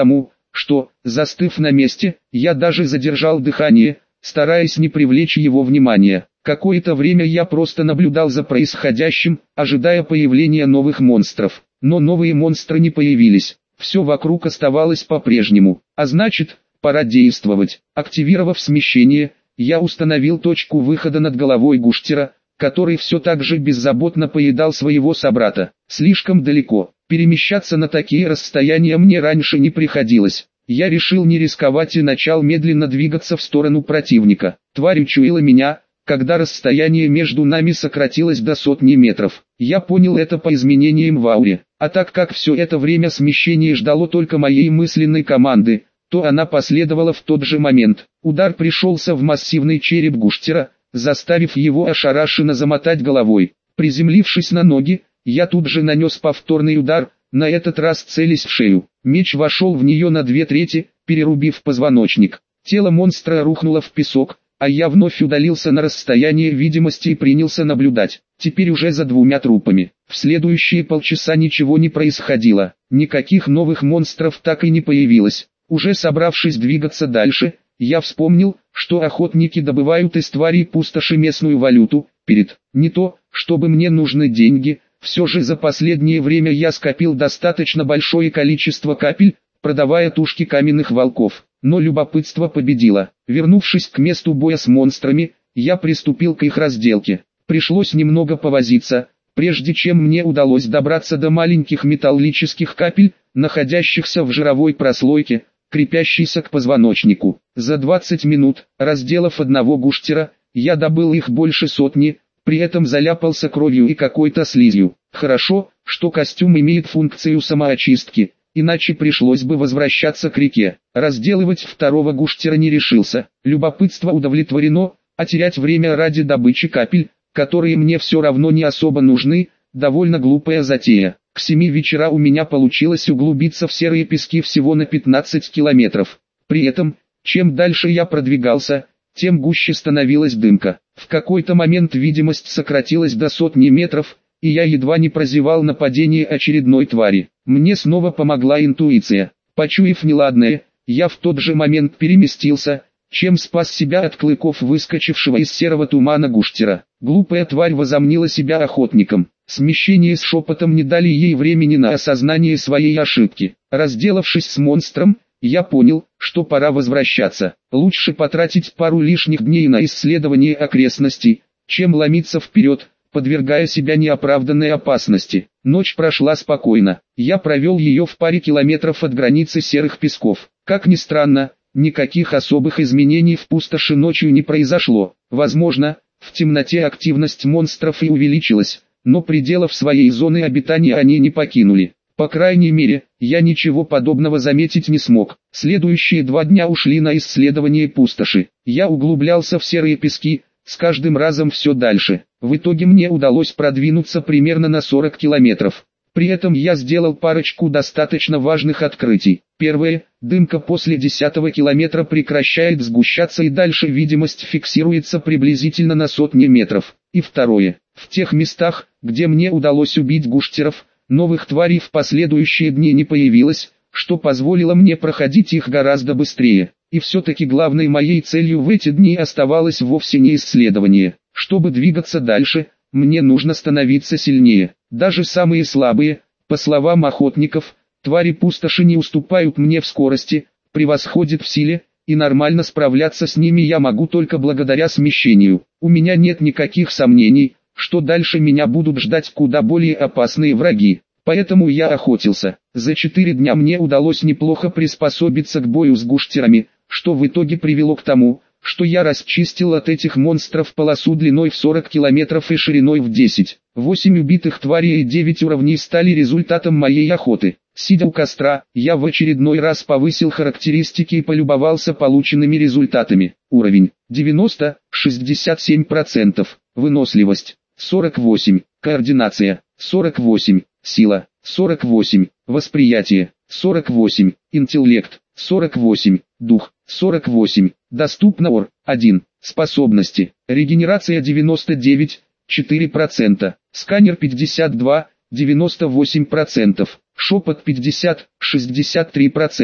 что, застыв на месте, я даже задержал дыхание, стараясь не привлечь его внимания. Какое-то время я просто наблюдал за происходящим, ожидая появления новых монстров. Но новые монстры не появились. Все вокруг оставалось по-прежнему. А значит, пора действовать. Активировав смещение, я установил точку выхода над головой Гуштера, который все так же беззаботно поедал своего собрата. Слишком далеко. Перемещаться на такие расстояния мне раньше не приходилось. Я решил не рисковать и начал медленно двигаться в сторону противника. Тварь учуяла меня, когда расстояние между нами сократилось до сотни метров. Я понял это по изменениям в ауре. А так как все это время смещение ждало только моей мысленной команды, то она последовала в тот же момент. Удар пришелся в массивный череп Гуштера, заставив его ошарашенно замотать головой. Приземлившись на ноги, я тут же нанес повторный удар, на этот раз целясь в шею. Меч вошел в нее на две трети, перерубив позвоночник. Тело монстра рухнуло в песок, а я вновь удалился на расстояние видимости и принялся наблюдать. Теперь уже за двумя трупами. В следующие полчаса ничего не происходило. Никаких новых монстров так и не появилось. Уже собравшись двигаться дальше, я вспомнил, что охотники добывают из тварей пустоши местную валюту. Перед не то, чтобы мне нужны деньги, все же за последнее время я скопил достаточно большое количество капель, продавая тушки каменных волков. Но любопытство победило. Вернувшись к месту боя с монстрами, я приступил к их разделке. Пришлось немного повозиться, прежде чем мне удалось добраться до маленьких металлических капель, находящихся в жировой прослойке, крепящейся к позвоночнику. За двадцать минут, разделав одного Гуштера, я добыл их больше сотни, при этом заляпался кровью и какой-то слизью. Хорошо, что костюм имеет функцию самоочистки, иначе пришлось бы возвращаться к реке. Разделывать второго Гуштера не решился. Любопытство удовлетворено, а терять время ради добычи капель, которые мне все равно не особо нужны, довольно глупая затея. К семи вечера у меня получилось углубиться в серые пески всего на пятнадцать километров. При этом, чем дальше я продвигался, тем гуще становилась дымка. В какой-то момент видимость сократилась до сотни метров, и я едва не прозевал нападение очередной твари. Мне снова помогла интуиция. Почуяв неладное, я в тот же момент переместился, чем спас себя от клыков выскочившего из серого тумана Гуштера. Глупая тварь возомнила себя охотником. Смещение с шепотом не дали ей времени на осознание своей ошибки. Разделавшись с монстром, я понял, что пора возвращаться. Лучше потратить пару лишних дней на исследование окрестностей, чем ломиться вперед, подвергая себя неоправданной опасности. Ночь прошла спокойно. Я провел ее в паре километров от границы серых песков. Как ни странно, никаких особых изменений в пустоши ночью не произошло. Возможно, в темноте активность монстров и увеличилась, но пределов своей зоны обитания они не покинули. По крайней мере, я ничего подобного заметить не смог. Следующие два дня ушли на исследование пустоши. Я углублялся в серые пески, с каждым разом все дальше. В итоге мне удалось продвинуться примерно на сорок километров. При этом я сделал парочку достаточно важных открытий. Первое, дымка после десятого километра прекращает сгущаться и дальше видимость фиксируется приблизительно на сотни метров. И второе, в тех местах, где мне удалось убить гуштеров, новых тварей в последующие дни не появилось, что позволило мне проходить их гораздо быстрее. И все-таки главной моей целью в эти дни оставалось вовсе не исследование. Чтобы двигаться дальше, мне нужно становиться сильнее. Даже самые слабые, по словам охотников, твари пустоши не уступают мне в скорости, превосходят в силе, и нормально справляться с ними я могу только благодаря смещению. У меня нет никаких сомнений, что дальше меня будут ждать куда более опасные враги. Поэтому я охотился. За четыре дня мне удалось неплохо приспособиться к бою с гуштерами, что в итоге привело к тому, что я расчистил от этих монстров полосу длиной в сорок километров и шириной в десять. Восемь убитых тварей и девять уровней стали результатом моей охоты. Сидя у костра, я в очередной раз повысил характеристики и полюбовался полученными результатами. Уровень девяносто, шестьдесят семь процентов, выносливость сорок восемь, координация сорок восемь, сила сорок восемь, восприятие сорок восемь, интеллект сорок восемь, дух сорок восемь, доступно ор один, способности, регенерация девяносто девять, четыре процента, сканер пятьдесят два, девяносто восемь процентов, шепот пятьдесят, шестьдесят три процента,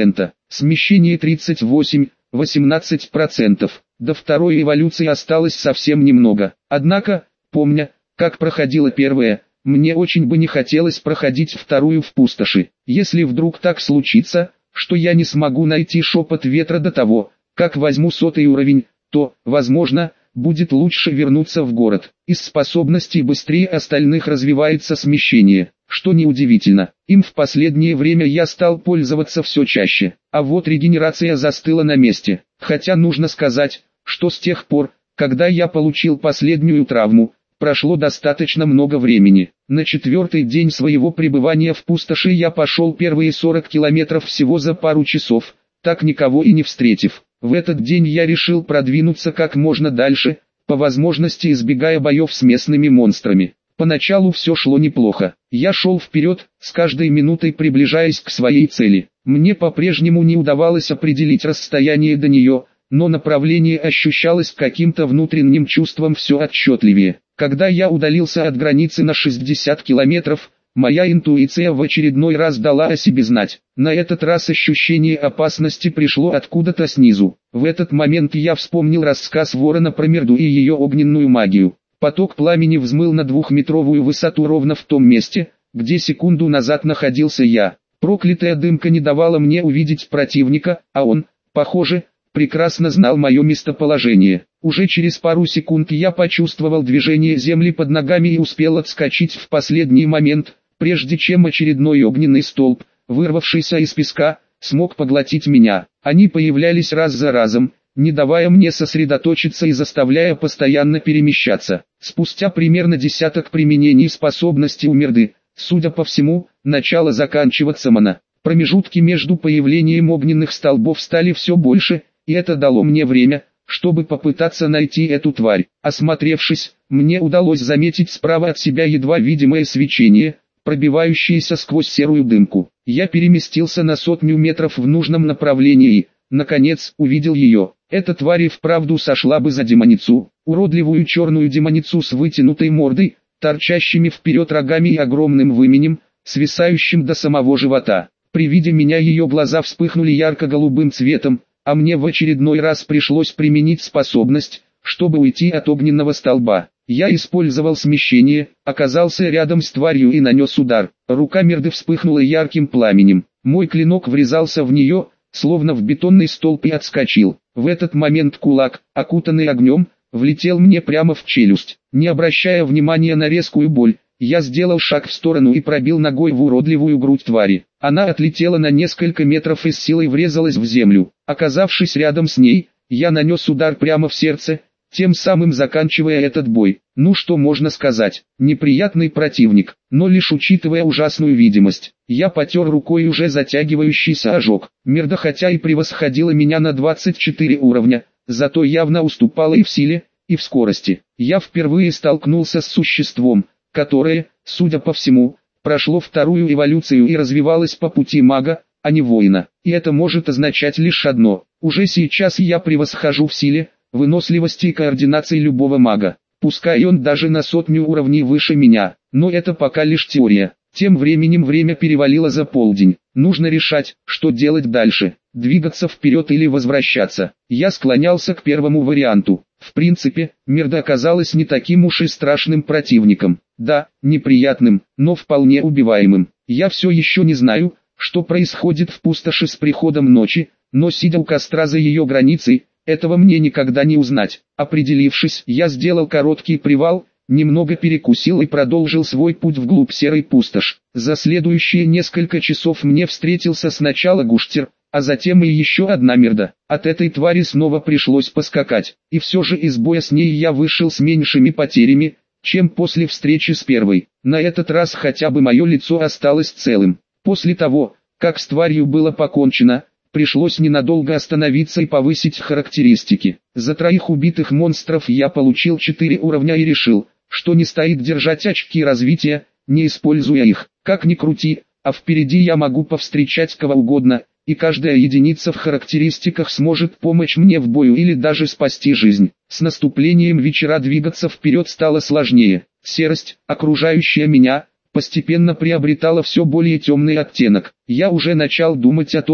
Смещение тридцать восемь — восемнадцать процентов. До второй эволюции осталось совсем немного. Однако, помня, как проходила первая, мне очень бы не хотелось проходить вторую в пустоши. Если вдруг так случится, что я не смогу найти шепот ветра до того, как возьму сотый уровень, то, возможно, будет лучше вернуться в город. Из способностей быстрее остальных развивается смещение, что неудивительно. Им в последнее время я стал пользоваться все чаще. А вот регенерация застыла на месте. Хотя нужно сказать, что с тех пор, когда я получил последнюю травму, прошло достаточно много времени. На четвертый день своего пребывания в пустоши я пошел первые сорок километров всего за пару часов, так никого и не встретив. В этот день я решил продвинуться как можно дальше, по возможности избегая боев с местными монстрами. Поначалу все шло неплохо. Я шел вперед, с каждой минутой приближаясь к своей цели. Мне по-прежнему не удавалось определить расстояние до нее, но направление ощущалось каким-то внутренним чувством все отчетливее. Когда я удалился от границы на шестьдесят километров, моя интуиция в очередной раз дала о себе знать. На этот раз ощущение опасности пришло откуда-то снизу. В этот момент я вспомнил рассказ Ворона про Мирду и ее огненную магию. Поток пламени взмыл на двухметровую высоту ровно в том месте, где секунду назад находился я. Проклятая дымка не давала мне увидеть противника, а он, похоже, прекрасно знал мое местоположение. Уже через пару секунд я почувствовал движение земли под ногами и успел отскочить в последний момент, прежде чем очередной огненный столб, вырвавшийся из песка, смог поглотить меня. Они появлялись раз за разом, не давая мне сосредоточиться и заставляя постоянно перемещаться. Спустя примерно десяток применений способности у Мирды, судя по всему, начало заканчиваться мана. Промежутки между появлением огненных столбов стали все больше, и это дало мне время, чтобы попытаться найти эту тварь. Осмотревшись, мне удалось заметить справа от себя едва видимое свечение, пробивающееся сквозь серую дымку. Я переместился на сотню метров в нужном направлении и, наконец, увидел ее. Эта тварь и вправду сошла бы за демоницу, уродливую черную демоницу с вытянутой мордой, торчащими вперед рогами и огромным выменем, свисающим до самого живота. При виде меня ее глаза вспыхнули ярко-голубым цветом, а мне в очередной раз пришлось применить способность, чтобы уйти от огненного столба. Я использовал смещение, оказался рядом с тварью и нанес удар. Рука Мирды вспыхнула ярким пламенем. Мой клинок врезался в нее, словно в бетонный столб, и отскочил. В этот момент кулак, окутанный огнем, влетел мне прямо в челюсть. Не обращая внимания на резкую боль, я сделал шаг в сторону и пробил ногой в уродливую грудь твари. Она отлетела на несколько метров и с силой врезалась в землю. Оказавшись рядом с ней, я нанес удар прямо в сердце, тем самым заканчивая этот бой. Ну что можно сказать, неприятный противник, но лишь учитывая ужасную видимость. Я потер рукой уже затягивающийся ожог. Мирда хотя и превосходила меня на двадцать четыре уровня, зато явно уступала и в силе, и в скорости. Я впервые столкнулся с существом, которое, судя по всему, прошло вторую эволюцию и развивалось по пути мага, а не воина. И это может означать лишь одно: уже сейчас я превосхожу в силе, выносливости и координации любого мага. Пускай он даже на сотню уровней выше меня, но это пока лишь теория. Тем временем время перевалило за полдень. Нужно решать, что делать дальше. Двигаться вперед или возвращаться. Я склонялся к первому варианту. В принципе, Мирда оказалась не таким уж и страшным противником. Да, неприятным, но вполне убиваемым. Я все еще не знаю, что происходит в пустоши с приходом ночи, но сидя у костра за ее границей, этого мне никогда не узнать. Определившись, я сделал короткий привал, немного перекусил и продолжил свой путь вглубь серой пустошь. За следующие несколько часов мне встретился сначала Гуштер, а затем и еще одна Мирда. От этой твари снова пришлось поскакать, и все же из боя с ней я вышел с меньшими потерями, чем после встречи с первой. На этот раз хотя бы мое лицо осталось целым. После того, как с тварью было покончено, пришлось ненадолго остановиться и повысить характеристики. За троих убитых монстров я получил четыре уровня и решил, что не стоит держать очки развития, не используя их. Как ни крути, а впереди я могу повстречать кого угодно, и каждая единица в характеристиках сможет помочь мне в бою или даже спасти жизнь. С наступлением вечера двигаться вперед стало сложнее. Серость, окружающая меня, постепенно приобретала все более темный оттенок. Я уже начал думать о том,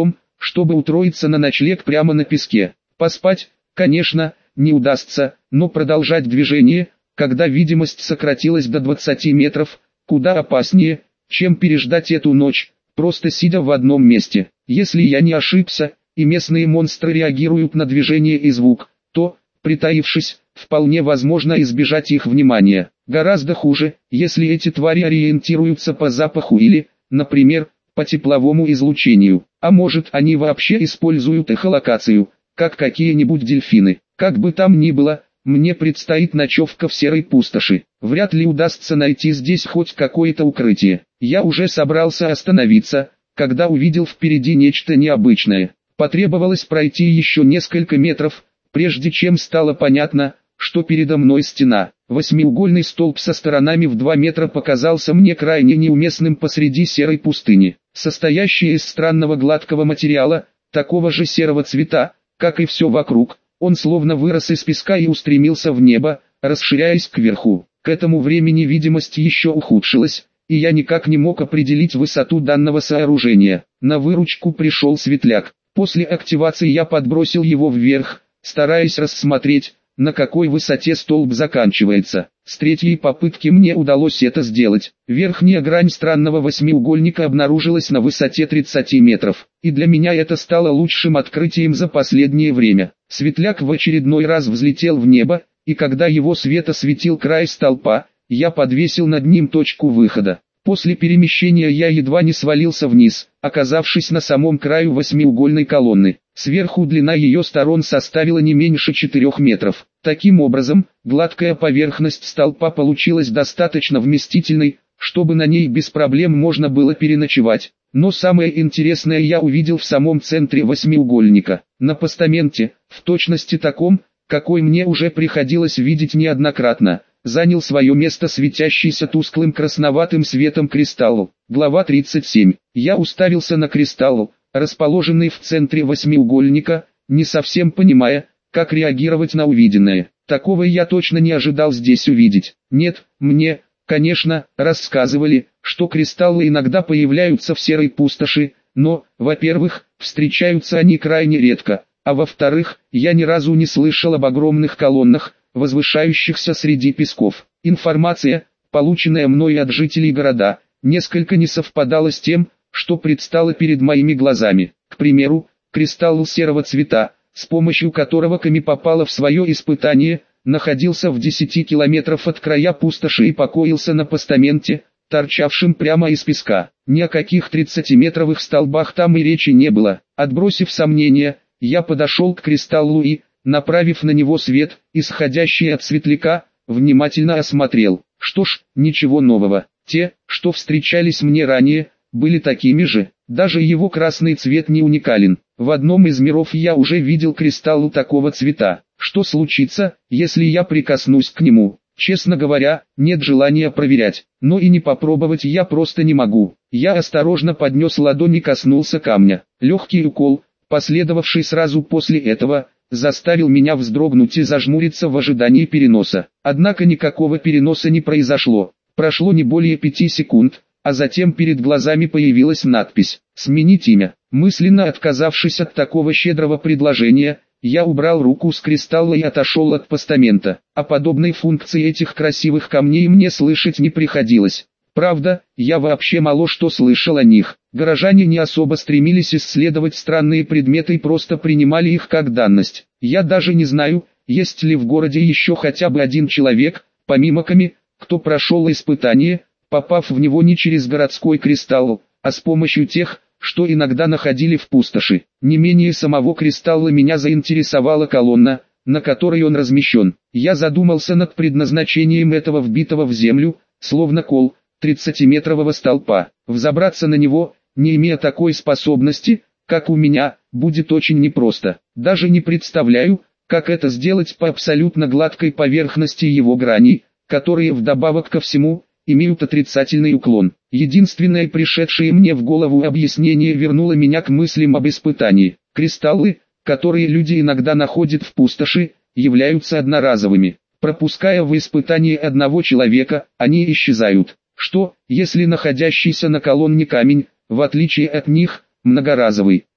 чтобы устроиться на ночлег прямо на песке. Поспать, конечно, не удастся, но продолжать движение, когда видимость сократилась до двадцати метров, куда опаснее, чем переждать эту ночь, просто сидя в одном месте. Если я не ошибся, и местные монстры реагируют на движение и звук, то, притаившись, вполне возможно избежать их внимания. Гораздо хуже, если эти твари ориентируются по запаху или, например, по тепловому излучению. А может, они вообще используют эхолокацию, как какие-нибудь дельфины. Как бы там ни было, мне предстоит ночевка в серой пустоши. Вряд ли удастся найти здесь хоть какое-то укрытие. Я уже собрался остановиться, когда увидел впереди нечто необычное. Потребовалось пройти еще несколько метров, прежде чем стало понятно, что передо мной стена. Восьмиугольный столб со сторонами в два метра показался мне крайне неуместным посреди серой пустыни. Состоящий из странного гладкого материала, такого же серого цвета, как и все вокруг, он словно вырос из песка и устремился в небо, расширяясь кверху. К этому времени видимость еще ухудшилась, и я никак не мог определить высоту данного сооружения. На выручку пришел светляк. После активации я подбросил его вверх, стараясь рассмотреть, на какой высоте столб заканчивается. С третьей попытки мне удалось это сделать. Верхняя грань странного восьмиугольника обнаружилась на высоте тридцати метров, и для меня это стало лучшим открытием за последнее время. Светляк в очередной раз взлетел в небо, и когда его свет осветил край столпа, я подвесил над ним точку выхода. После перемещения я едва не свалился вниз, оказавшись на самом краю восьмиугольной колонны. Сверху длина ее сторон составила не меньше четырёх метров. Таким образом, гладкая поверхность столпа получилась достаточно вместительной, чтобы на ней без проблем можно было переночевать. Но самое интересное я увидел в самом центре восьмиугольника. На постаменте, в точности таком, какой мне уже приходилось видеть неоднократно, занял свое место светящийся тусклым красноватым светом кристалл. Глава тридцать семь. Я уставился на кристалл, расположенный в центре восьмиугольника, не совсем понимая, как реагировать на увиденное. Такого я точно не ожидал здесь увидеть. Нет, мне, конечно, рассказывали, что кристаллы иногда появляются в серой пустоши, но, во-первых, встречаются они крайне редко, а во-вторых, я ни разу не слышал об огромных колоннах, возвышающихся среди песков. Информация, полученная мной от жителей города, несколько не совпадала с тем, что предстало перед моими глазами. К примеру, кристалл серого цвета, с помощью которого Ками попала в свое испытание, находился в десяти километрах от края пустоши и покоился на постаменте, торчавшем прямо из песка. Ни о каких тридцатиметровых столбах там и речи не было. Отбросив сомнения, я подошел к кристаллу и, направив на него свет, исходящий от светляка, внимательно осмотрел. Что ж, ничего нового. Те, что встречались мне ранее, были такими же. Даже его красный цвет не уникален. В одном из миров я уже видел кристалл такого цвета. Что случится, если я прикоснусь к нему? Честно говоря, нет желания проверять, но и не попробовать я просто не могу. Я осторожно поднес ладонь и коснулся камня. Легкий укол, последовавший сразу после этого, заставил меня вздрогнуть и зажмуриться в ожидании переноса. Однако никакого переноса не произошло. Прошло не более пяти секунд, а затем перед глазами появилась надпись «Сменить имя». Мысленно отказавшись от такого щедрого предложения, я убрал руку с кристалла и отошел от постамента. О подобной функции этих красивых камней мне слышать не приходилось. Правда, я вообще мало что слышал о них. Горожане не особо стремились исследовать странные предметы и просто принимали их как данность. Я даже не знаю, есть ли в городе еще хотя бы один человек, помимо Ками, кто прошел испытание, попав в него не через городской кристалл, а с помощью тех, что иногда находили в пустоши. Не менее самого кристалла меня заинтересовала колонна, на которой он размещен. Я задумался над предназначением этого вбитого в землю, словно кол, тридцатиметрового столпа. Взобраться на него, не имея такой способности, как у меня, будет очень непросто. Даже не представляю, как это сделать по абсолютно гладкой поверхности его граней, которые вдобавок ко всему, имеют отрицательный уклон. Единственное пришедшее мне в голову объяснение вернуло меня к мыслям об испытании. Кристаллы, которые люди иногда находят в пустоши, являются одноразовыми. Пропуская в испытание одного человека, они исчезают. Что, если находящийся на колонне камень, в отличие от них, многоразовый?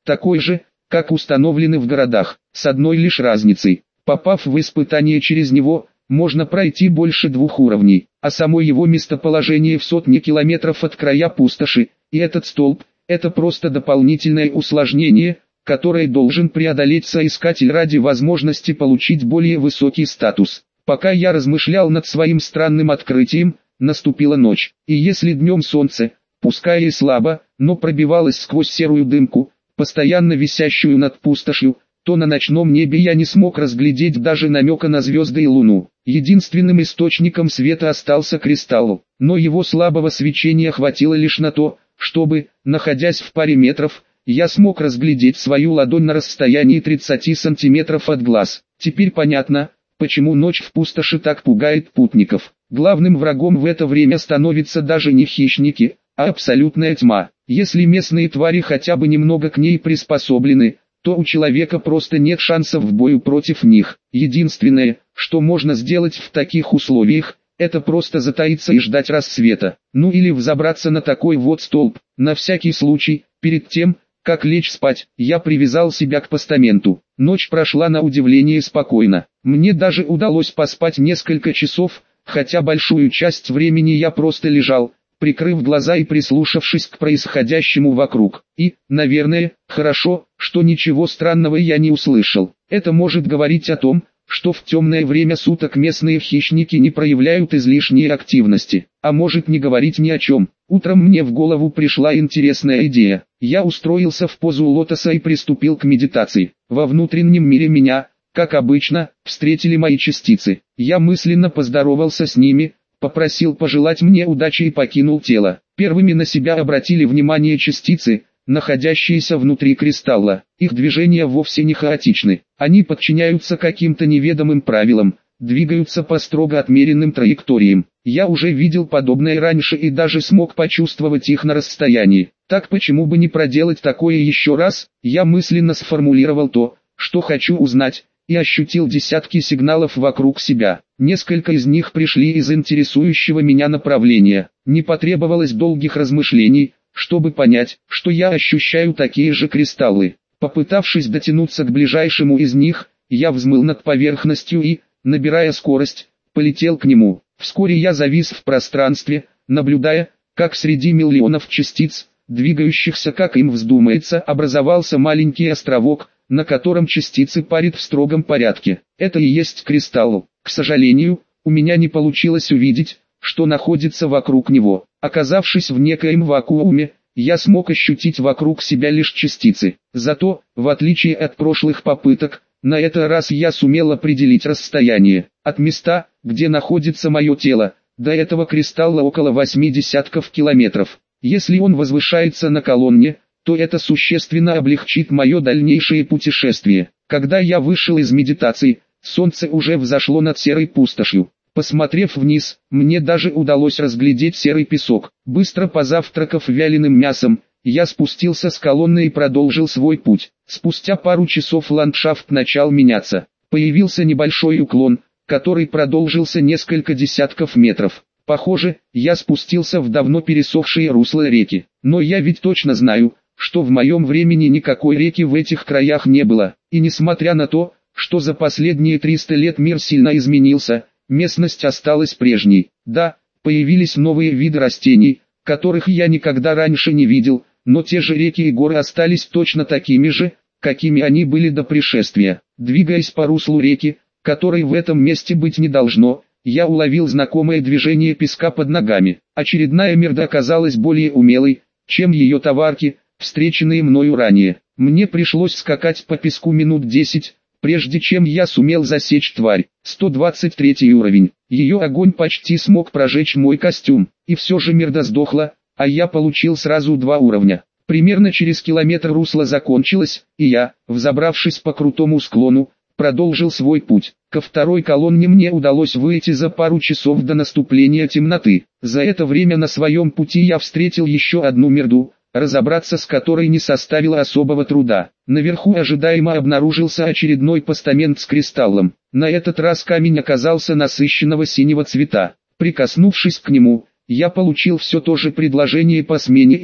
такой же, как установлены в городах, с одной лишь разницей. Попав в испытание через него, можно пройти больше двух уровней, а само его местоположение в сотне километров от края пустоши, и этот столб – это просто дополнительное усложнение, которое должен преодолеть соискатель ради возможности получить более высокий статус. Пока я размышлял над своим странным открытием, наступила ночь, и если днем солнце, пускай и слабо, но пробивалось сквозь серую дымку, постоянно висящую над пустошью, то на ночном небе я не смог разглядеть даже намека на звезды и луну. Единственным источником света остался кристалл, но его слабого свечения хватило лишь на то, чтобы, находясь в паре метров, я смог разглядеть свою ладонь на расстоянии тридцати сантиметров от глаз. Теперь понятно, почему ночь в пустоши так пугает путников. Главным врагом в это время становятся даже не хищники, а абсолютная тьма. Если местные твари хотя бы немного к ней приспособлены, то у человека просто нет шансов в бою против них. Единственное, что можно сделать в таких условиях, это просто затаиться и ждать рассвета. Ну или взобраться на такой вот столб. На всякий случай, перед тем, как лечь спать, я привязал себя к постаменту. Ночь прошла на удивление спокойно. Мне даже удалось поспать несколько часов, хотя большую часть времени я просто лежал, прикрыв глаза и прислушавшись к происходящему вокруг. И, наверное, хорошо, что ничего странного я не услышал. Это может говорить о том, что в темное время суток местные хищники не проявляют излишней активности. А может не говорить ни о чем. Утром мне в голову пришла интересная идея. Я устроился в позу лотоса и приступил к медитации. Во внутреннем мире меня, как обычно, встретили мои частицы. Я мысленно поздоровался с ними, попросил пожелать мне удачи и покинул тело. Первыми на себя обратили внимание частицы, находящиеся внутри кристалла. Их движения вовсе не хаотичны. Они подчиняются каким-то неведомым правилам, двигаются по строго отмеренным траекториям. Я уже видел подобное раньше и даже смог почувствовать их на расстоянии. Так почему бы не проделать такое еще раз? Я мысленно сформулировал то, что хочу узнать, и ощутил десятки сигналов вокруг себя. Несколько из них пришли из интересующего меня направления. Не потребовалось долгих размышлений, чтобы понять, что я ощущаю такие же кристаллы. Попытавшись дотянуться к ближайшему из них, я взмыл над поверхностью и, набирая скорость, полетел к нему. Вскоре я завис в пространстве, наблюдая, как среди миллионов частиц, двигающихся как им вздумается, образовался маленький островок, на котором частицы парят в строгом порядке. Это и есть кристалл. К сожалению, у меня не получилось увидеть, что находится вокруг него. Оказавшись в некоем вакууме, я смог ощутить вокруг себя лишь частицы. Зато, в отличие от прошлых попыток, на этот раз я сумел определить расстояние от места, где находится мое тело, до этого кристалла около восьми десятков километров. Если он возвышается на колонне, то это существенно облегчит мое дальнейшее путешествие. Когда я вышел из медитации, солнце уже взошло над серой пустошью. Посмотрев вниз, мне даже удалось разглядеть серый песок. Быстро позавтракав вяленым мясом, я спустился с колонны и продолжил свой путь. Спустя пару часов ландшафт начал меняться. Появился небольшой уклон, который продолжился несколько десятков метров. Похоже, я спустился в давно пересохшие русла реки. Но я ведь точно знаю, что в моем времени никакой реки в этих краях не было. И несмотря на то, что за последние триста лет мир сильно изменился, местность осталась прежней. Да, появились новые виды растений, которых я никогда раньше не видел, но те же реки и горы остались точно такими же, какими они были до пришествия. Двигаясь по руслу реки, которой в этом месте быть не должно, я уловил знакомое движение песка под ногами. Очередная мерда оказалась более умелой, чем ее товарки, встреченные мною ранее. Мне пришлось скакать по песку минут десять, прежде чем я сумел засечь тварь. сто двадцать третий уровень. Ее огонь почти смог прожечь мой костюм. И все же мерда сдохла, а я получил сразу два уровня. Примерно через километр русло закончилось, и я, взобравшись по крутому склону, продолжил свой путь. Ко второй колонне мне удалось выйти за пару часов до наступления темноты. За это время на своем пути я встретил еще одну мерду, разобраться с которой не составило особого труда. Наверху ожидаемо обнаружился очередной постамент с кристаллом. На этот раз камень оказался насыщенного синего цвета. Прикоснувшись к нему, я получил все то же предложение по смене имени.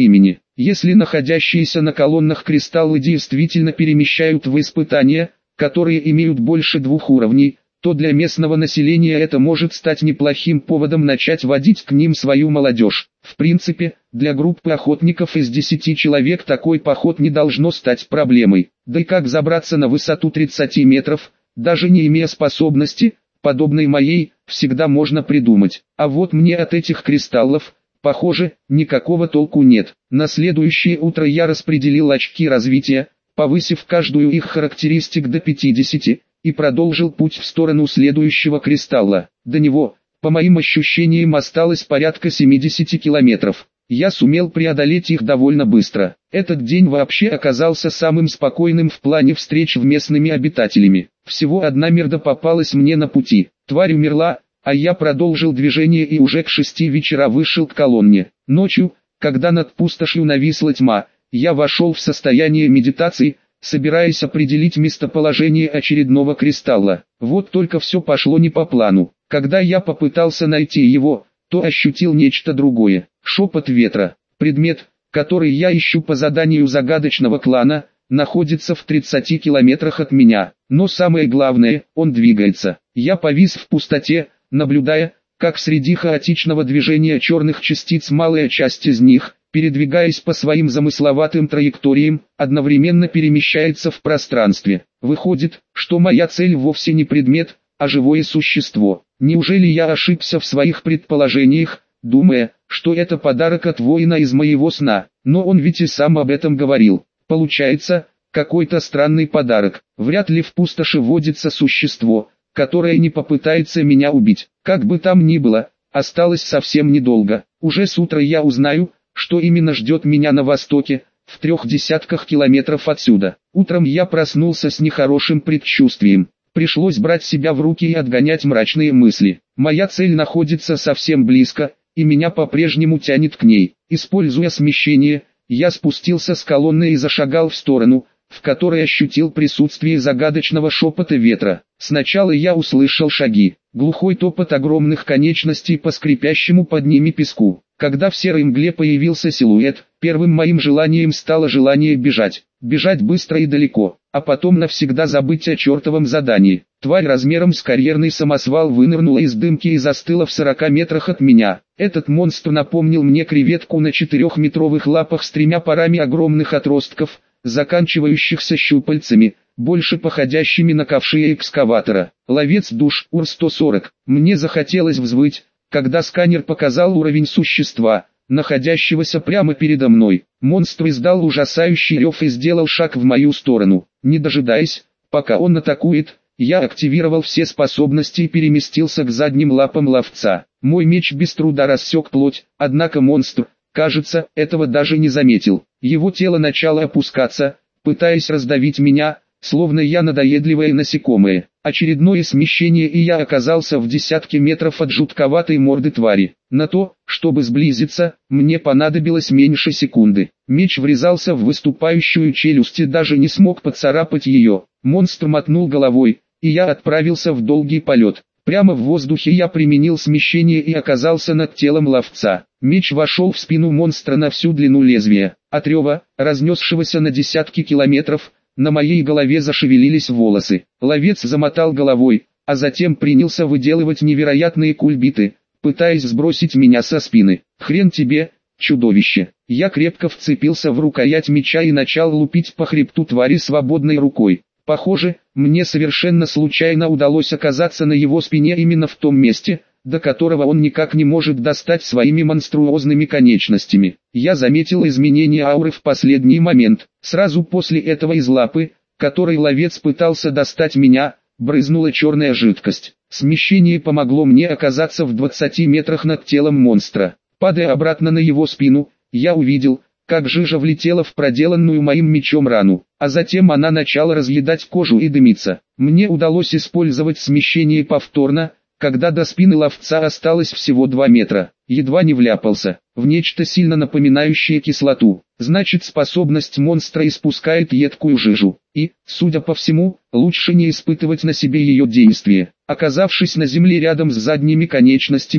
Если находящиеся на колоннах кристаллы действительно перемещают в испытания, которые имеют больше двух уровней, то для местного населения это может стать неплохим поводом начать водить к ним свою молодежь. В принципе, для группы охотников из десяти человек такой поход не должно стать проблемой. Да и как забраться на высоту тридцати метров, даже не имея способности, подобной моей, всегда можно придумать. А вот мне от этих кристаллов, похоже, никакого толку нет. На следующее утро я распределил очки развития, повысив каждую их характеристик до пятидесяти, и продолжил путь в сторону следующего кристалла. До него, по моим ощущениям, осталось порядка семидесяти километров. Я сумел преодолеть их довольно быстро. Этот день вообще оказался самым спокойным в плане встреч с местными обитателями. Всего одна мирда попалась мне на пути. Тварь умерла, а я продолжил движение и уже к шести вечера вышел к колонне. Ночью, когда над пустошью нависла тьма, я вошел в состояние медитации, собираясь определить местоположение очередного кристалла. Вот только все пошло не по плану. Когда я попытался найти его, то ощутил нечто другое. Шепот ветра. Предмет, который я ищу по заданию загадочного клана, находится в тридцати километрах от меня. Но самое главное, он двигается. Я повис в пустоте, наблюдая, как среди хаотичного движения черных частиц малая часть из них, передвигаясь по своим замысловатым траекториям, одновременно перемещается в пространстве. Выходит, что моя цель вовсе не предмет, а живое существо. Неужели я ошибся в своих предположениях, думая, что это подарок от воина из моего сна? Но он ведь и сам об этом говорил. Получается, какой-то странный подарок. Вряд ли в пустоши водится существо, которое не попытается меня убить. Как бы там ни было, осталось совсем недолго. Уже с утра я узнаю, что именно ждет меня на востоке, в трех десятках километров отсюда. Утром я проснулся с нехорошим предчувствием. Пришлось брать себя в руки и отгонять мрачные мысли. Моя цель находится совсем близко, и меня по-прежнему тянет к ней. Используя смещение, я спустился с колонны и зашагал в сторону, в которой ощутил присутствие загадочного шепота ветра. Сначала я услышал шаги, глухой топот огромных конечностей по скрипящему под ними песку. Когда в серой мгле появился силуэт, первым моим желанием стало желание бежать. Бежать быстро и далеко, а потом навсегда забыть о чертовом задании. Тварь размером с карьерный самосвал вынырнула из дымки и застыла в сорока метрах от меня. Этот монстр напомнил мне креветку на четырехметровых лапах с тремя парами огромных отростков, заканчивающихся щупальцами, больше походящими на ковши экскаватора. Ловец душ, ур сто сорок. Мне захотелось взвыть, когда сканер показал уровень существа, находящегося прямо передо мной. Монстр издал ужасающий рев и сделал шаг в мою сторону. Не дожидаясь, пока он атакует, я активировал все способности и переместился к задним лапам ловца. Мой меч без труда рассек плоть, однако монстр, кажется, этого даже не заметил. Его тело начало опускаться, пытаясь раздавить меня, словно я надоедливое насекомое. Очередное смещение, и я оказался в десятке метров от жутковатой морды твари. На то, чтобы сблизиться, мне понадобилось меньше секунды. Меч врезался в выступающую челюсть и даже не смог поцарапать ее. Монстр мотнул головой, и я отправился в долгий полет. Прямо в воздухе я применил смещение и оказался над телом ловца. Меч вошел в спину монстра на всю длину лезвия. От рева, разнесшегося на десятки километров, на моей голове зашевелились волосы. Ловец замотал головой, а затем принялся выделывать невероятные кульбиты, пытаясь сбросить меня со спины. «Хрен тебе, чудовище!» Я крепко вцепился в рукоять меча и начал лупить по хребту твари свободной рукой. Похоже, мне совершенно случайно удалось оказаться на его спине именно в том месте, до которого он никак не может достать своими монструозными конечностями. Я заметил изменение ауры в последний момент. Сразу после этого из лапы, которой ловец пытался достать меня, брызнула черная жидкость. Смещение помогло мне оказаться в двадцати метрах над телом монстра. Падая обратно на его спину, я увидел, как жижа влетела в проделанную моим мечом рану, а затем она начала разъедать кожу и дымиться. Мне удалось использовать смещение повторно, когда до спины ловца осталось всего два метра. Едва не вляпался в нечто сильно напоминающее кислоту. Значит, способность монстра испускает едкую жижу. И, судя по всему, лучше не испытывать на себе ее действие. Оказавшись на земле рядом с задними конечностями,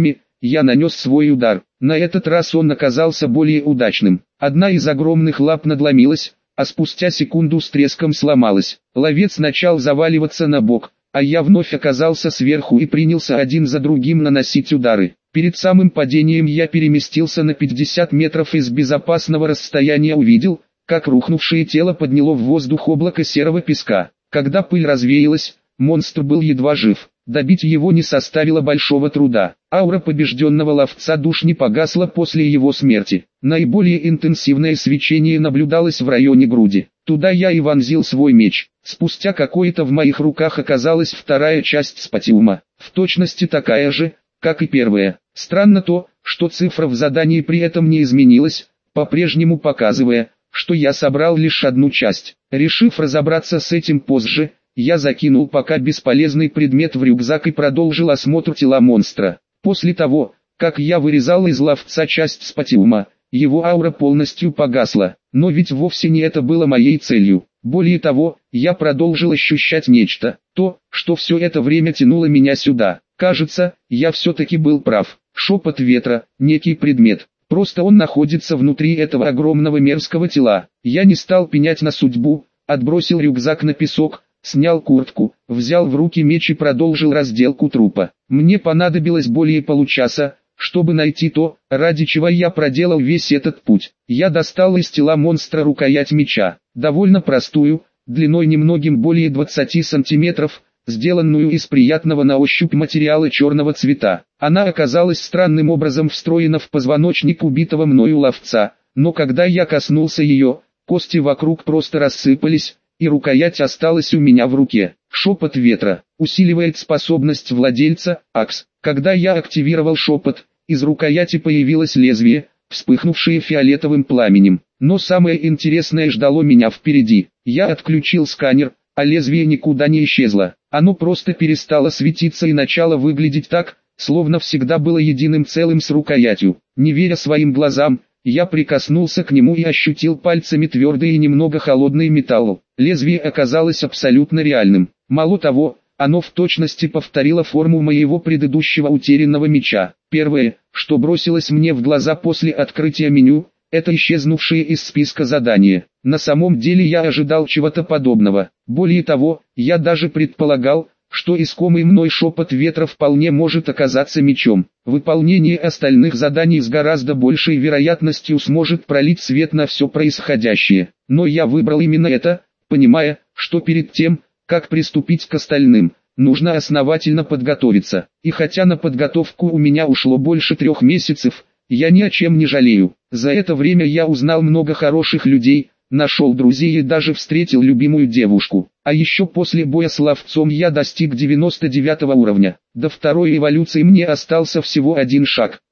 я нанес свой удар. На этот раз он оказался более удачным. Одна из огромных лап надломилась, а спустя секунду с треском сломалась. Ловец начал заваливаться на бок, а я вновь оказался сверху и принялся один за другим наносить удары. Перед самым падением я переместился на пятьдесят метров и с безопасного расстояния увидел, как рухнувшее тело подняло в воздух облако серого песка. Когда пыль развеялась, монстр был едва жив. Добить его не составило большого труда. Аура побежденного ловца душ не погасла после его смерти. Наиболее интенсивное свечение наблюдалось в районе груди. Туда я и вонзил свой меч. Спустя какое-то в моих руках оказалась вторая часть спатиума, в точности такая же, как и первая. Странно то, что цифра в задании при этом не изменилась, по-прежнему показывая, что я собрал лишь одну часть. Решив разобраться с этим позже, я закинул пока бесполезный предмет в рюкзак и продолжил осмотр тела монстра. После того, как я вырезал из ловца часть спатиума, его аура полностью погасла, но ведь вовсе не это было моей целью. Более того, я продолжил ощущать нечто, то, что все это время тянуло меня сюда. Кажется, я все-таки был прав. Шепот ветра, некий предмет. Просто он находится внутри этого огромного мерзкого тела. Я не стал пенять на судьбу, отбросил рюкзак на песок, снял куртку, взял в руки меч и продолжил разделку трупа. Мне понадобилось более получаса, чтобы найти то, ради чего я проделал весь этот путь. Я достал из тела монстра рукоять меча, довольно простую, длиной немногим более двадцати сантиметров, сделанную из приятного на ощупь материала черного цвета. Она оказалась странным образом встроена в позвоночник убитого мною ловца, но когда я коснулся ее, кости вокруг просто рассыпались, и рукоять осталась у меня в руке. Шепот ветра усиливает способность владельца, Акс. Когда я активировал шепот, из рукояти появилось лезвие, вспыхнувшее фиолетовым пламенем. Но самое интересное ждало меня впереди. Я отключил сканер, а лезвие никуда не исчезло. Оно просто перестало светиться и начало выглядеть так, словно всегда было единым целым с рукоятью. Не веря своим глазам, я прикоснулся к нему и ощутил пальцами твердый и немного холодный металл. Лезвие оказалось абсолютно реальным. Мало того, оно в точности повторило форму моего предыдущего утерянного меча. Первое, что бросилось мне в глаза после открытия меню, это исчезнувшее из списка задания. На самом деле я ожидал чего-то подобного. Более того, я даже предполагал, что искомый мной шепот ветра вполне может оказаться мечом. Выполнение остальных заданий с гораздо большей вероятностью сможет пролить свет на все происходящее. Но я выбрал именно это, понимая, что перед тем, как приступить к остальным, нужно основательно подготовиться. И хотя на подготовку у меня ушло больше трех месяцев, я ни о чем не жалею. За это время я узнал много хороших людей, нашел друзей и даже встретил любимую девушку. А еще после боя с ловцом я достиг девяносто девятого уровня. До второй эволюции мне остался всего один шаг.